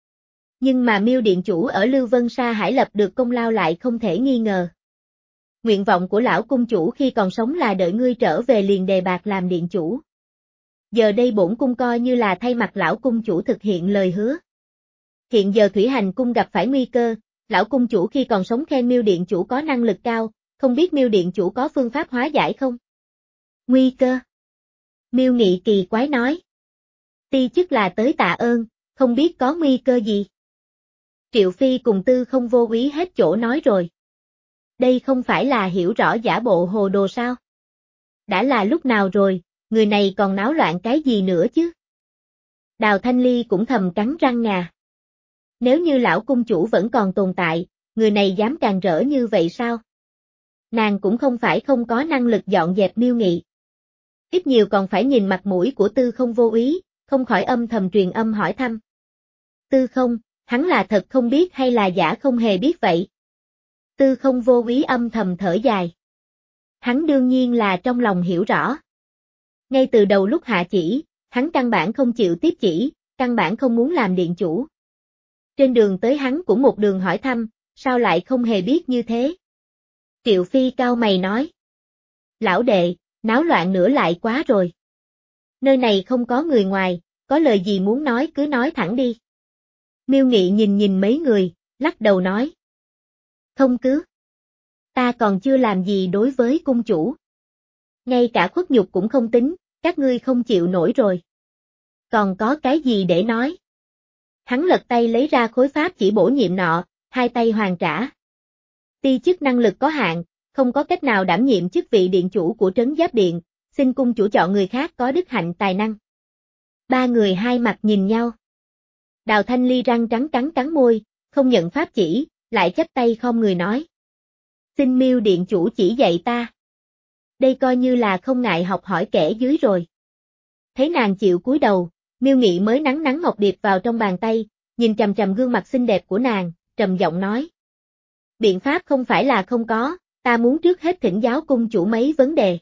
Nhưng mà Miêu điện chủ ở Lưu Vân Sa Hải lập được công lao lại không thể nghi ngờ. Nguyện vọng của lão cung chủ khi còn sống là đợi ngươi trở về liền đề bạt làm điện chủ. Giờ đây bổn cung coi như là thay mặt lão cung chủ thực hiện lời hứa. Hiện giờ Thủy Hành cung gặp phải nguy cơ, lão cung chủ khi còn sống khen Miêu điện chủ có năng lực cao, không biết Miêu điện chủ có phương pháp hóa giải không? Nguy cơ? Miêu Nghị kỳ quái nói. Ti chức là tới tạ ơn, không biết có nguy cơ gì. Triệu Phi cùng Tư Không Vô Úy hết chỗ nói rồi. Đây không phải là hiểu rõ giả bộ hồ đồ sao? Đã là lúc nào rồi, người này còn náo loạn cái gì nữa chứ? Đào Thanh Ly cũng thầm cắn răng ngà. Nếu như lão cung chủ vẫn còn tồn tại, người này dám càn rỡ như vậy sao? Nàng cũng không phải không có năng lực dọn dẹp Miêu Nghị. Ít nhiều còn phải nhìn mặt mũi của Tư Không Vô Úy, không khỏi âm thầm truyền âm hỏi thăm. Tư Không, hắn là thật không biết hay là giả không hề biết vậy? Tư Không Vô Úy âm thầm thở dài. Hắn đương nhiên là trong lòng hiểu rõ. Ngay từ đầu lúc hạ chỉ, hắn căn bản không chịu tiếp chỉ, căn bản không muốn làm điện chủ. Trên đường tới hắn cũng một đường hỏi thăm, sao lại không hề biết như thế? Triệu Phi cau mày nói. Lão đệ, náo loạn nữa lại quá rồi. Nơi này không có người ngoài, có lời gì muốn nói cứ nói thẳng đi. Miêu Nghị nhìn nhìn mấy người, lắc đầu nói. Không cứ. Ta còn chưa làm gì đối với cung chủ. Ngay cả khuất nhục cũng không tính, các ngươi không chịu nổi rồi. Còn có cái gì để nói? Hắn lật tay lấy ra khối pháp chỉ bổ nhiệm nọ, hai tay hoàn trả. Ti chức năng lực có hạn, không có cách nào đảm nhiệm chức vị điện chủ của trấn Giáp Điện, xin cung chủ chọn người khác có đức hạnh tài năng. Ba người hai mặt nhìn nhau. Đào Thanh Ly răng trắng cắn cắn môi, không nhận pháp chỉ, lại chắp tay khom người nói. Xin Miêu điện chủ chỉ dạy ta. Đây coi như là không ngại học hỏi kẻ dưới rồi. Thấy nàng chịu cúi đầu, Miêu Nghị mới nắn nắn ngọc điệp vào trong bàn tay, nhìn chằm chằm gương mặt xinh đẹp của nàng, trầm giọng nói. Biện pháp không phải là không có, ta muốn trước hết thỉnh giáo cung chủ mấy vấn đề.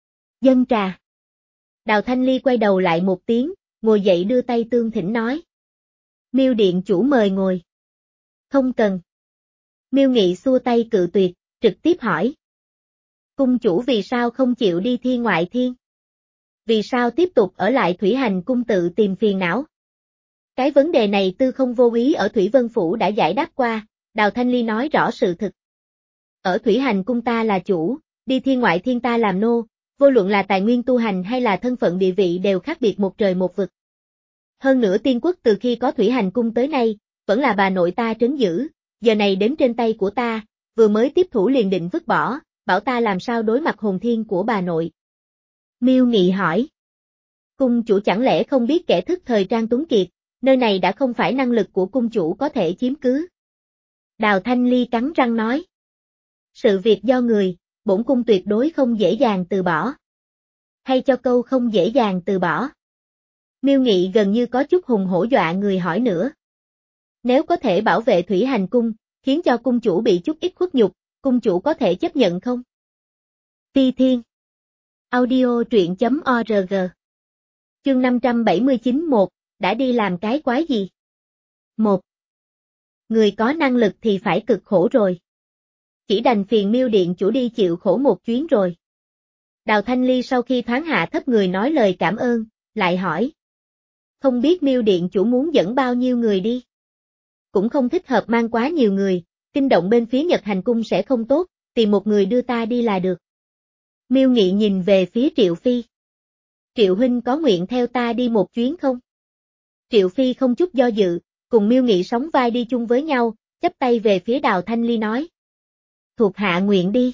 Dân trà. Đào Thanh Ly quay đầu lại một tiếng, ngồi dậy đưa tay tương thỉnh nói. Miêu điện chủ mời ngồi. Không cần. Miêu Nghị xua tay cự tuyệt, trực tiếp hỏi. Cung chủ vì sao không chịu đi thiên ngoại thiên? Vì sao tiếp tục ở lại Thủy Hành cung tự tìm phiền não? Cái vấn đề này Tư Không Vô Úy ở Thủy Vân Phủ đã giải đáp qua, Đào Thanh Ly nói rõ sự thực. Ở Thủy Hành cung ta là chủ, đi thiên ngoại thiên ta làm nô, vô luận là tài nguyên tu hành hay là thân phận địa vị đều khác biệt một trời một vực. Hơn nữa tiên quốc từ khi có Thủy Hành cung tới nay, vẫn là bà nội ta trấn giữ, giờ này đến trên tay của ta, vừa mới tiếp thủ liền định vứt bỏ, bảo ta làm sao đối mặt hồn thiên của bà nội. Miêu Nghị hỏi. Cung chủ chẳng lẽ không biết kẻ thức thời Trang Tuấn Kiệt, nơi này đã không phải năng lực của cung chủ có thể chiếm cứ. Đào Thanh Ly cắn răng nói. Sự việc do người, bổn cung tuyệt đối không dễ dàng từ bỏ. Hay cho câu không dễ dàng từ bỏ. Miêu Nghị gần như có chút hùng hổ dọa người hỏi nữa. Nếu có thể bảo vệ Thủy Hành cung, khiến cho cung chủ bị chút ít khuất nhục, cung chủ có thể chấp nhận không? Phi Thiên. Audio truyện.org. Chương năm trăm bảy mươi chín một, đã đi làm cái quái gì? một. Người có năng lực thì phải cực khổ rồi. Chỉ đành phiền Miêu điện chủ đi chịu khổ một chuyến rồi. Đào Thanh Ly sau khi thoáng hạ thấp người nói lời cảm ơn, lại hỏi. Không biết Miêu điện chủ muốn dẫn bao nhiêu người đi? Cũng không thích hợp mang quá nhiều người, kinh động bên phía Nhật Hành cung sẽ không tốt, tìm một người đưa ta đi là được. Miêu Nghị nhìn về phía Triệu Phi. Triệu huynh có nguyện theo ta đi một chuyến không? Triệu Phi không chút do dự, cùng Miêu Nghị sóng vai đi chung với nhau, chắp tay về phía Đào Thanh Ly nói. Thuộc hạ nguyện đi.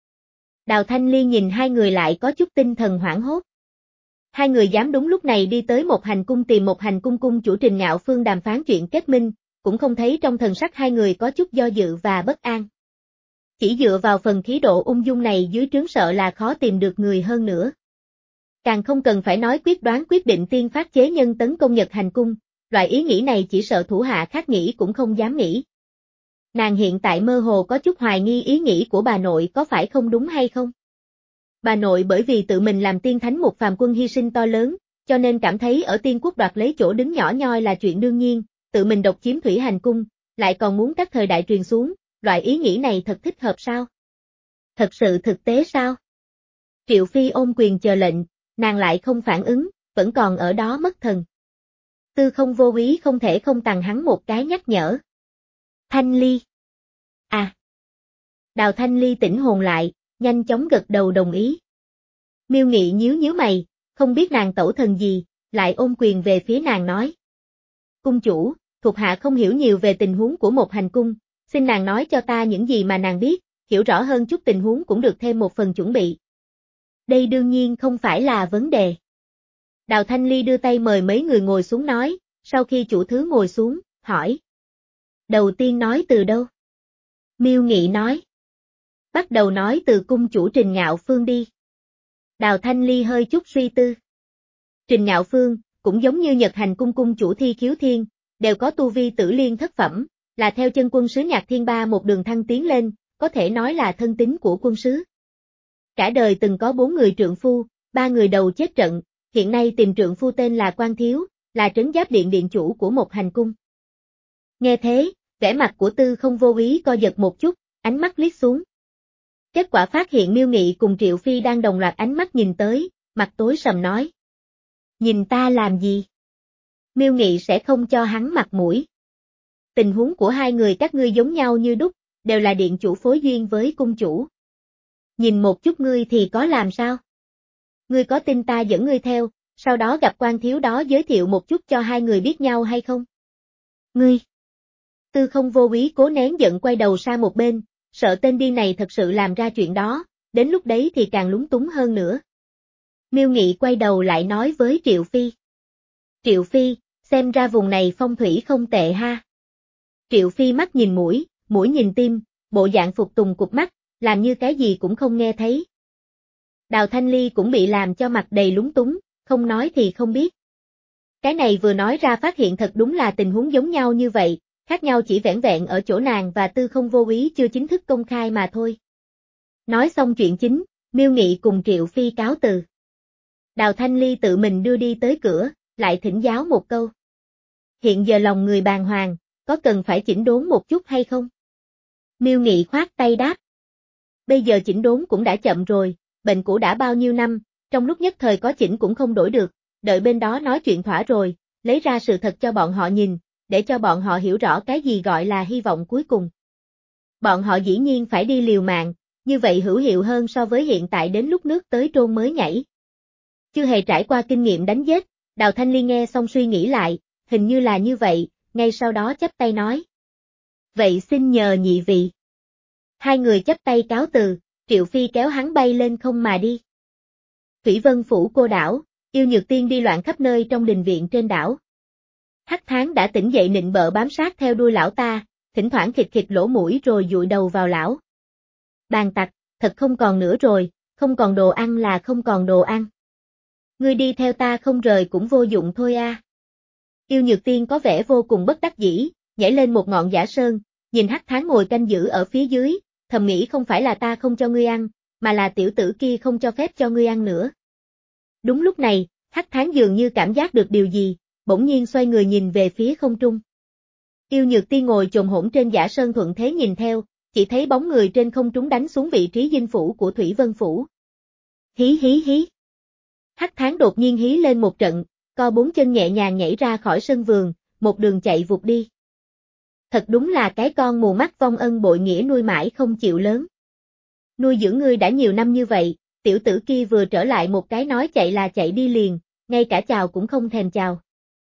Đào Thanh Ly nhìn hai người lại có chút tinh thần hoảng hốt. Hai người dám đúng lúc này đi tới một hành cung tìm một hành cung cung chủ Trình Ngạo Phương đàm phán chuyện kết minh, cũng không thấy trong thần sắc hai người có chút do dự và bất an. Chỉ dựa vào phần khí độ ung dung này dưới trướng sợ là khó tìm được người hơn nữa. Càng không cần phải nói quyết đoán quyết định tiên phát chế nhân tấn công Nhật Hành cung, loại ý nghĩ này chỉ sợ thủ hạ khác nghĩ cũng không dám nghĩ. Nàng hiện tại mơ hồ có chút hoài nghi ý nghĩ của bà nội có phải không đúng hay không. Bà nội bởi vì tự mình làm tiên thánh một phàm quân hy sinh to lớn, cho nên cảm thấy ở tiên quốc đoạt lấy chỗ đứng nhỏ nhoi là chuyện đương nhiên, tự mình độc chiếm thủy hành cung, lại còn muốn các thời đại truyền xuống, loại ý nghĩ này thật thích hợp sao? Thật sự thực tế sao? Triệu Phi ôm quyền chờ lệnh, nàng lại không phản ứng, vẫn còn ở đó mất thần. Tư Không Vô Úy không thể không tặng hắn một cái nhắc nhở. Thanh Ly. À. Đào Thanh Ly tỉnh hồn lại, nhanh chóng gật đầu đồng ý. Miêu Nghị nhíu nhíu mày, không biết nàng tẩu thần gì, lại ôm quyền về phía nàng nói. Cung chủ, thuộc hạ không hiểu nhiều về tình huống của một hành cung, xin nàng nói cho ta những gì mà nàng biết, hiểu rõ hơn chút tình huống cũng được thêm một phần chuẩn bị. Đây đương nhiên không phải là vấn đề. Đào Thanh Ly đưa tay mời mấy người ngồi xuống nói, sau khi chủ thứ ngồi xuống, hỏi. Đầu tiên nói từ đâu? Miêu Nghị nói. Bắt đầu nói từ cung chủ Trình Ngạo Phương đi. Đào Thanh Ly hơi chút suy tư. Trình Ngạo Phương, cũng giống như Nhật Hành cung cung chủ Thi Khiếu Thiên, đều có tu vi tử liên thất phẩm, là theo chân quân sứ Nhạc Thiên Ba một đường thăng tiến lên, có thể nói là thân tín của quân sứ. Cả đời từng có bốn người trượng phu, ba người đầu chết trận, hiện nay tìm trượng phu tên là Quan Thiếu, là trấn giáp điện điện chủ của một hành cung. Nghe thế, vẻ mặt của Tư Không Vô Úy co giật một chút, ánh mắt liếc xuống. Kết quả phát hiện Miêu Nghị cùng Triệu Phi đang đồng loạt ánh mắt nhìn tới, mặt tối sầm nói. Nhìn ta làm gì? Miêu Nghị sẽ không cho hắn mặt mũi. Tình huống của hai người các ngươi giống nhau như đúc, đều là điện chủ phối duyên với cung chủ. Nhìn một chút ngươi thì có làm sao? Ngươi có tin ta dẫn ngươi theo, sau đó gặp Quan Thiếu đó giới thiệu một chút cho hai người biết nhau hay không? Ngươi! Tư Không Vô Úy cố nén giận quay đầu sang một bên, sợ tên điên này thật sự làm ra chuyện đó, đến lúc đấy thì càng lúng túng hơn nữa. Miêu Nghị quay đầu lại nói với Triệu Phi. Triệu Phi, xem ra vùng này phong thủy không tệ ha. Triệu Phi mắt nhìn mũi, mũi nhìn tim, bộ dạng phục tùng cụp mắt, làm như cái gì cũng không nghe thấy. Đào Thanh Ly cũng bị làm cho mặt đầy lúng túng, không nói thì không biết. Cái này vừa nói ra phát hiện thật đúng là tình huống giống nhau như vậy, khác nhau chỉ vẻn vẹn ở chỗ nàng và Tư Không Vô Úy chưa chính thức công khai mà thôi. Nói xong chuyện chính, Miêu Nghị cùng Triệu Phi cáo từ. Đào Thanh Ly tự mình đưa đi tới cửa, lại thỉnh giáo một câu. Hiện giờ lòng người bàng hoàng, có cần phải chỉnh đốn một chút hay không? Miêu Nghị khoát tay đáp. Bây giờ chỉnh đốn cũng đã chậm rồi, bệnh cũ đã bao nhiêu năm, trong lúc nhất thời có chỉnh cũng không đổi được, đợi bên đó nói chuyện thỏa rồi, lấy ra sự thật cho bọn họ nhìn, để cho bọn họ hiểu rõ cái gì gọi là hy vọng cuối cùng. Bọn họ dĩ nhiên phải đi liều mạng, như vậy hữu hiệu hơn so với hiện tại đến lúc nước tới trôn mới nhảy. Chưa hề trải qua kinh nghiệm đánh giết, Đào Thanh Ly nghe xong suy nghĩ lại, hình như là như vậy, ngay sau đó chắp tay nói. Vậy xin nhờ nhị vị. Hai người chắp tay cáo từ, Triệu Phi kéo hắn bay lên không mà đi. Thủy Vân Phủ cô đảo, Yêu Nhược Tiên đi loạn khắp nơi trong đình viện trên đảo. Hắc Tháng đã tỉnh dậy nịnh bợ bám sát theo đuôi lão ta, thỉnh thoảng khịt khịt lỗ mũi rồi dụi đầu vào lão. Bàn tặc, thật không còn nữa rồi, không còn đồ ăn là không còn đồ ăn. Ngươi đi theo ta không rời cũng vô dụng thôi a. À. Yêu Nhược Tiên có vẻ vô cùng bất đắc dĩ, nhảy lên một ngọn giả sơn, nhìn Hắc Tháng ngồi canh giữ ở phía dưới, thầm nghĩ không phải là ta không cho ngươi ăn, mà là tiểu tử kia không cho phép cho ngươi ăn nữa. Đúng lúc này, Hắc Tháng dường như cảm giác được điều gì, bỗng nhiên xoay người nhìn về phía không trung. Yêu Nhược Tiên ngồi chồm hổm trên giả sơn thuận thế nhìn theo, chỉ thấy bóng người trên không trung đánh xuống vị trí dinh phủ của Thủy Vân Phủ. Hí hí hí. Hắc Tháng đột nhiên hí lên một trận, co bốn chân nhẹ nhàng nhảy ra khỏi sân vườn, một đường chạy vụt đi. Thật đúng là cái con mù mắt vong ân bội nghĩa nuôi mãi không chịu lớn. Nuôi dưỡng ngươi đã nhiều năm như vậy, tiểu tử kia vừa trở lại một cái nói chạy là chạy đi liền, ngay cả chào cũng không thèm chào.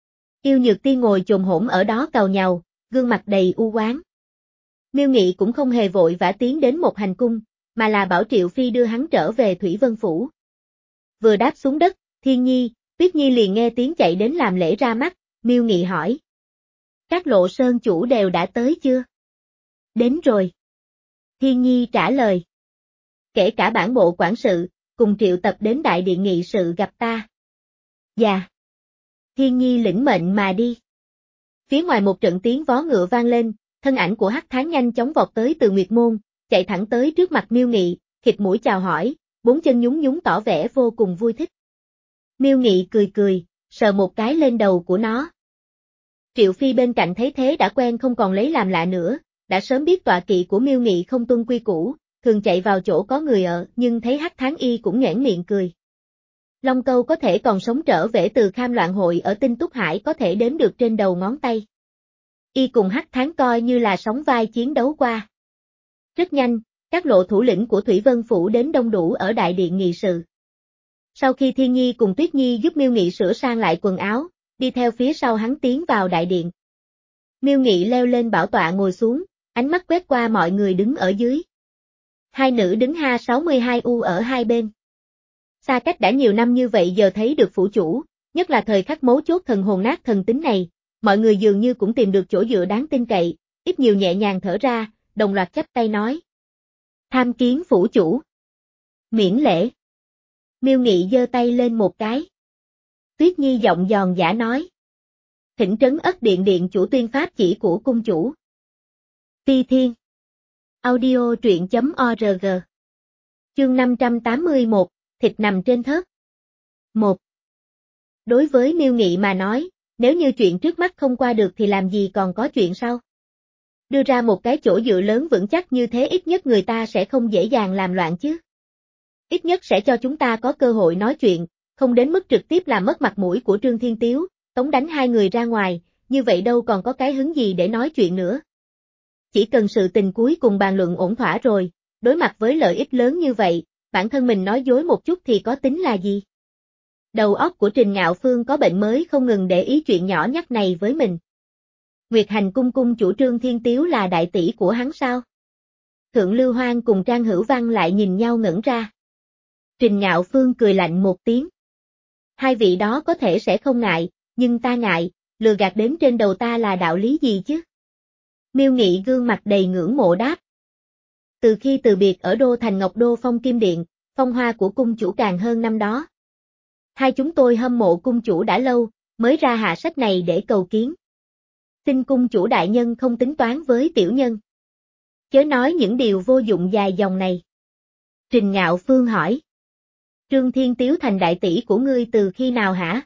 Yêu Nhược Tiên ngồi chồm hổm ở đó càu nhàu, gương mặt đầy u oán. Miêu Nghị cũng không hề vội vã tiến đến một hành cung, mà là bảo Triệu Phi đưa hắn trở về Thủy Vân Phủ. Vừa đáp xuống đất, Thiên Nhi, Tuyết Nhi liền nghe tiếng chạy đến làm lễ ra mắt, Miêu Nghị hỏi. Các lộ sơn chủ đều đã tới chưa? Đến rồi. Thiên Nhi trả lời. Kể cả bản bộ quản sự, cùng triệu tập đến đại điện nghị sự gặp ta. Dạ. Thiên Nhi lĩnh mệnh mà đi. Phía ngoài một trận tiếng vó ngựa vang lên, thân ảnh của Hắc Tháng nhanh chóng vọt tới từ Nguyệt Môn, chạy thẳng tới trước mặt Miêu Nghị, khịt mũi chào hỏi, bốn chân nhún nhún tỏ vẻ vô cùng vui thích. Miêu Nghị cười cười, sờ một cái lên đầu của nó. Triệu Phi bên cạnh thấy thế đã quen không còn lấy làm lạ nữa, đã sớm biết tọa kỵ của Miêu Nghị không tuân quy củ, thường chạy vào chỗ có người ở, nhưng thấy Hắc Tháng Y cũng nhoẻn miệng cười. Long Câu có thể còn sống trở về từ kham loạn hội ở Tinh Túc Hải có thể đếm được trên đầu ngón tay. Y cùng Hắc Tháng coi như là sóng vai chiến đấu qua. Rất nhanh, các lộ thủ lĩnh của Thủy Vân Phủ đến đông đủ ở đại điện nghị sự. Sau khi Thiên Nhi cùng Tuyết Nhi giúp Miêu Nghị sửa sang lại quần áo, đi theo phía sau hắn tiến vào đại điện. Miêu Nghị leo lên bảo tọa ngồi xuống, ánh mắt quét qua mọi người đứng ở dưới. Hai nữ đứng ha sáu mươi hai u ở hai bên. Xa cách đã nhiều năm như vậy giờ thấy được phủ chủ, nhất là thời khắc mấu chốt thần hồn nát thần tính này, mọi người dường như cũng tìm được chỗ dựa đáng tin cậy, ít nhiều nhẹ nhàng thở ra, đồng loạt chắp tay nói. Tham kiến phủ chủ. Miễn lễ. Miêu Nghị giơ tay lên một cái. Tuyết Nhi giọng giòn giả nói. Thỉnh trấn ất điện điện chủ tuyên pháp chỉ của cung chủ. Phi Thiên. Audio truyện.org. Chương năm trăm tám mươi mốt, thịt nằm trên thớt. một. Đối với Miêu Nghị mà nói, nếu như chuyện trước mắt không qua được thì làm gì còn có chuyện sau. Đưa ra một cái chỗ dựa lớn vững chắc như thế ít nhất người ta sẽ không dễ dàng làm loạn chứ. Ít nhất sẽ cho chúng ta có cơ hội nói chuyện, không đến mức trực tiếp làm mất mặt mũi của Trương Thiên Tiếu, tống đánh hai người ra ngoài, như vậy đâu còn có cái hứng gì để nói chuyện nữa. Chỉ cần sự tình cuối cùng bàn luận ổn thỏa rồi, đối mặt với lợi ích lớn như vậy, bản thân mình nói dối một chút thì có tính là gì? Đầu óc của Trình Ngạo Phương có bệnh mới không ngừng để ý chuyện nhỏ nhặt này với mình. Nguyệt Hành cung cung chủ Trương Thiên Tiếu là đại tỷ của hắn sao? Thượng Lưu Hoang cùng Trang Hữu Văn lại nhìn nhau ngẩn ra. Trình Ngạo Phương cười lạnh một tiếng. Hai vị đó có thể sẽ không ngại, nhưng ta ngại, lừa gạt đến trên đầu ta là đạo lý gì chứ? Miêu Nghị gương mặt đầy ngưỡng mộ đáp. Từ khi từ biệt ở Đô Thành Ngọc Đô Phong Kim Điện, phong hoa của cung chủ càng hơn năm đó. Hai chúng tôi hâm mộ cung chủ đã lâu, mới ra hạ sách này để cầu kiến. Xin cung chủ đại nhân không tính toán với tiểu nhân. Chớ nói những điều vô dụng dài dòng này. Trình Ngạo Phương hỏi. Trương Thiên Tiếu thành đại tỷ của ngươi từ khi nào hả?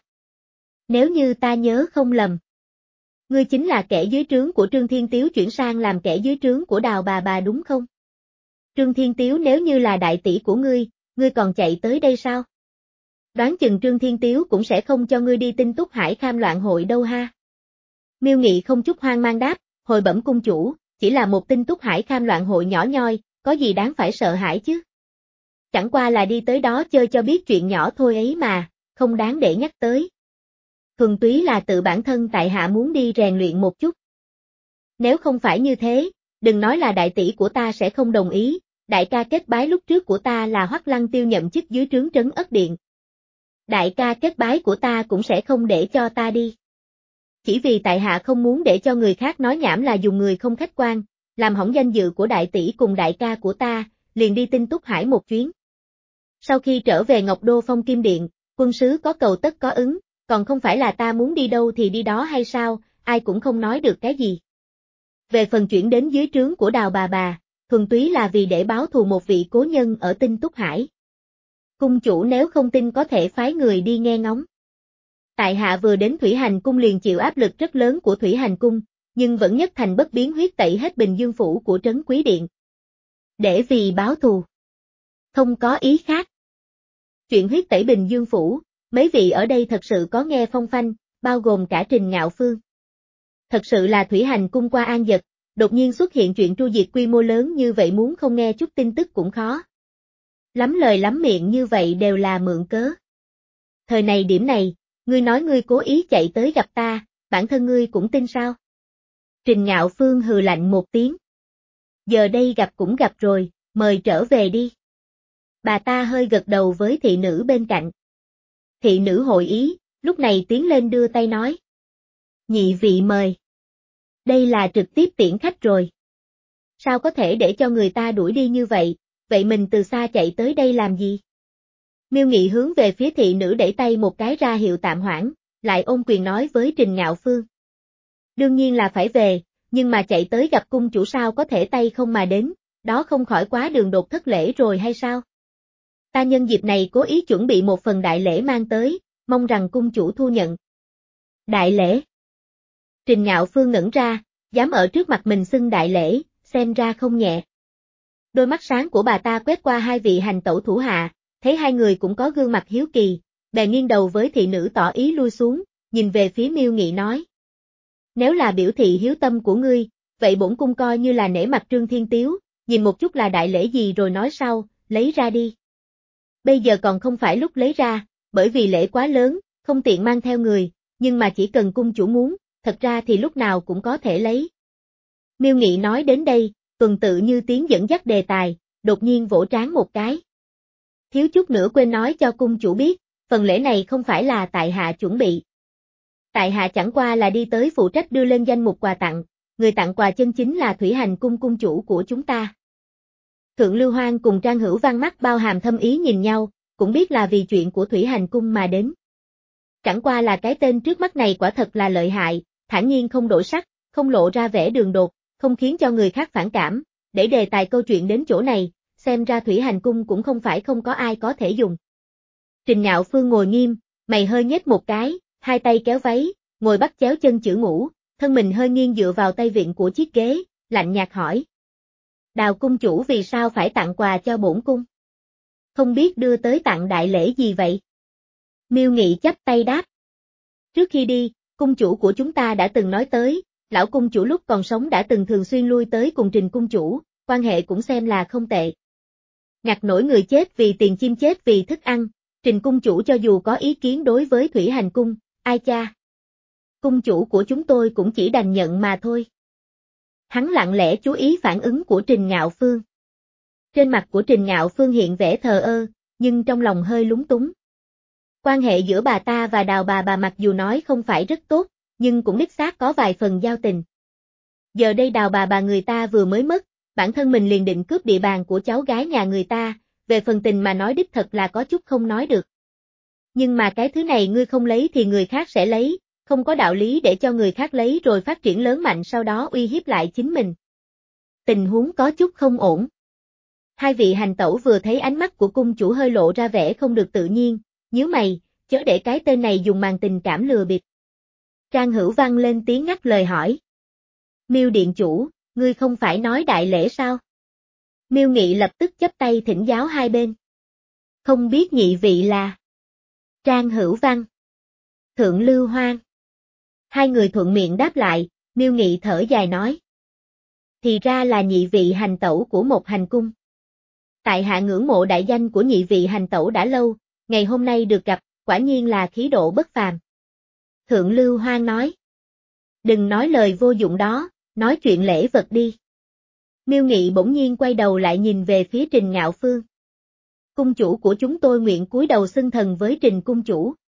Nếu như ta nhớ không lầm. Ngươi chính là kẻ dưới trướng của Trương Thiên Tiếu chuyển sang làm kẻ dưới trướng của Đào bà bà đúng không? Trương Thiên Tiếu nếu như là đại tỷ của ngươi, ngươi còn chạy tới đây sao? Đoán chừng Trương Thiên Tiếu cũng sẽ không cho ngươi đi Tinh Túc Hải kham loạn hội đâu ha. Miêu Nghị không chút hoang mang đáp, hồi bẩm cung chủ, chỉ là một Tinh Túc Hải kham loạn hội nhỏ nhoi, có gì đáng phải sợ hãi chứ? Chẳng qua là đi tới đó chơi cho biết chuyện nhỏ thôi ấy mà, không đáng để nhắc tới. Thuần túy là tự bản thân tại hạ muốn đi rèn luyện một chút. Nếu không phải như thế, đừng nói là đại tỷ của ta sẽ không đồng ý, đại ca kết bái lúc trước của ta là Hoắc Lăng Tiêu nhậm chức dưới trướng trấn ất điện. Đại ca kết bái của ta cũng sẽ không để cho ta đi. Chỉ vì tại hạ không muốn để cho người khác nói nhảm là dùng người không khách quan, làm hỏng danh dự của đại tỷ cùng đại ca của ta, liền đi Tinh Túc Hải một chuyến. Sau khi trở về Ngọc Đô Phong Kim Điện, quân sứ có cầu tất có ứng, còn không phải là ta muốn đi đâu thì đi đó hay sao, ai cũng không nói được cái gì. Về phần chuyển đến dưới trướng của Đào bà bà, thuần túy là vì để báo thù một vị cố nhân ở Tinh Túc Hải. Cung chủ nếu không tin có thể phái người đi nghe ngóng. Tại hạ vừa đến Thủy Hành Cung liền chịu áp lực rất lớn của Thủy Hành Cung, nhưng vẫn nhất thành bất biến huyết tẩy hết Bình Dương Phủ của Trấn Quý Điện. Để vì báo thù. Không có ý khác. Chuyện huyết tẩy Bình Dương Phủ, mấy vị ở đây thật sự có nghe phong phanh, bao gồm cả Trình Ngạo Phương. Thật sự là Thủy Hành Cung qua an giật, đột nhiên xuất hiện chuyện tru diệt quy mô lớn như vậy muốn không nghe chút tin tức cũng khó. Lắm lời lắm miệng như vậy đều là mượn cớ. Thời này điểm này, ngươi nói ngươi cố ý chạy tới gặp ta, bản thân ngươi cũng tin sao? Trình Ngạo Phương hừ lạnh một tiếng. Giờ đây gặp cũng gặp rồi, mời trở về đi. Bà ta hơi gật đầu với thị nữ bên cạnh. Thị nữ hội ý, lúc này tiến lên đưa tay nói. Nhị vị mời. Đây là trực tiếp tiễn khách rồi. Sao có thể để cho người ta đuổi đi như vậy, vậy mình từ xa chạy tới đây làm gì? Miêu Nghị hướng về phía thị nữ đẩy tay một cái ra hiệu tạm hoãn, lại ôm quyền nói với Trình Ngạo Phương. Đương nhiên là phải về, nhưng mà chạy tới gặp cung chủ sao có thể tay không mà đến, đó không khỏi quá đường đột thất lễ rồi hay sao? Ta nhân dịp này cố ý chuẩn bị một phần đại lễ mang tới, mong rằng cung chủ thu nhận. Đại lễ? Trình Ngạo Phương ngẩn ra, dám ở trước mặt mình xưng đại lễ, xem ra không nhẹ. Đôi mắt sáng của bà ta quét qua hai vị hành tẩu thủ hạ, thấy hai người cũng có gương mặt hiếu kỳ, bèn nghiêng đầu với thị nữ tỏ ý lui xuống, nhìn về phía Miêu Nghị nói. Nếu là biểu thị hiếu tâm của ngươi, vậy bổn cung coi như là nể mặt Trương Thiên Tiếu, nhìn một chút là đại lễ gì rồi nói sau, lấy ra đi. Bây giờ còn không phải lúc lấy ra, bởi vì lễ quá lớn, không tiện mang theo người, nhưng mà chỉ cần cung chủ muốn, thật ra thì lúc nào cũng có thể lấy. Miêu Nghị nói đến đây, tuần tự như tiếng dẫn dắt đề tài, đột nhiên vỗ trán một cái. Thiếu chút nữa quên nói cho cung chủ biết, phần lễ này không phải là tại hạ chuẩn bị. Tại hạ chẳng qua là đi tới phụ trách đưa lên danh mục quà tặng, người tặng quà chân chính là Thủy Hành Cung cung chủ của chúng ta. Thượng Lưu Hoang cùng Trang Hữu Văn mắt bao hàm thâm ý nhìn nhau, cũng biết là vì chuyện của Thủy Hành Cung mà đến. Chẳng qua là cái tên trước mắt này quả thật là lợi hại, thản nhiên không đổi sắc, không lộ ra vẻ đường đột, không khiến cho người khác phản cảm, để đề tài câu chuyện đến chỗ này, xem ra Thủy Hành Cung cũng không phải không có ai có thể dùng. Trình Ngạo Phương ngồi nghiêm, mày hơi nhếch một cái, hai tay kéo váy, ngồi bắt chéo chân chữ ngủ, thân mình hơi nghiêng dựa vào tay vịn của chiếc ghế, lạnh nhạt hỏi. Đào cung chủ vì sao phải tặng quà cho bổn cung? Không biết đưa tới tặng đại lễ gì vậy? Miêu Nghị chắp tay đáp. Trước khi đi, cung chủ của chúng ta đã từng nói tới, lão cung chủ lúc còn sống đã từng thường xuyên lui tới cùng Trình cung chủ, quan hệ cũng xem là không tệ. Ngặt nổi người chết vì tiền chim chết vì thức ăn, Trình cung chủ cho dù có ý kiến đối với Thủy Hành Cung, ai cha. Cung chủ của chúng tôi cũng chỉ đành nhận mà thôi. Hắn lặng lẽ chú ý phản ứng của Trình Ngạo Phương. Trên mặt của Trình Ngạo Phương hiện vẻ thờ ơ, nhưng trong lòng hơi lúng túng. Quan hệ giữa bà ta và Đào bà bà mặc dù nói không phải rất tốt, nhưng cũng đích xác có vài phần giao tình. Giờ đây Đào bà bà người ta vừa mới mất, bản thân mình liền định cướp địa bàn của cháu gái nhà người ta, về phần tình mà nói đích thật là có chút không nói được. Nhưng mà cái thứ này ngươi không lấy thì người khác sẽ lấy, không có đạo lý để cho người khác lấy rồi phát triển lớn mạnh sau đó uy hiếp lại chính mình. Tình huống có chút không ổn. Hai vị hành tẩu vừa thấy ánh mắt của cung chủ hơi lộ ra vẻ không được tự nhiên, nhíu mày, chớ để cái tên này dùng màn tình cảm lừa bịp. Trang Hữu Văn lên tiếng ngắt lời hỏi. Miêu điện chủ, ngươi không phải nói đại lễ sao? Miêu Nghị lập tức chắp tay thỉnh giáo hai bên. Không biết nhị vị là? Trang Hữu Văn. Thượng Lưu Hoang. Hai người thuận miệng đáp lại, Miêu Nghị thở dài nói. Thì ra là nhị vị hành tẩu của một hành cung. Tại hạ ngưỡng mộ đại danh của nhị vị hành tẩu đã lâu, ngày hôm nay được gặp, quả nhiên là khí độ bất phàm. Thượng Lưu Hoang nói. Đừng nói lời vô dụng đó, nói chuyện lễ vật đi. Miêu Nghị bỗng nhiên quay đầu lại nhìn về phía Trình Ngạo Phương. Cung chủ của chúng tôi nguyện cúi đầu xưng thần với Trình cung chủ.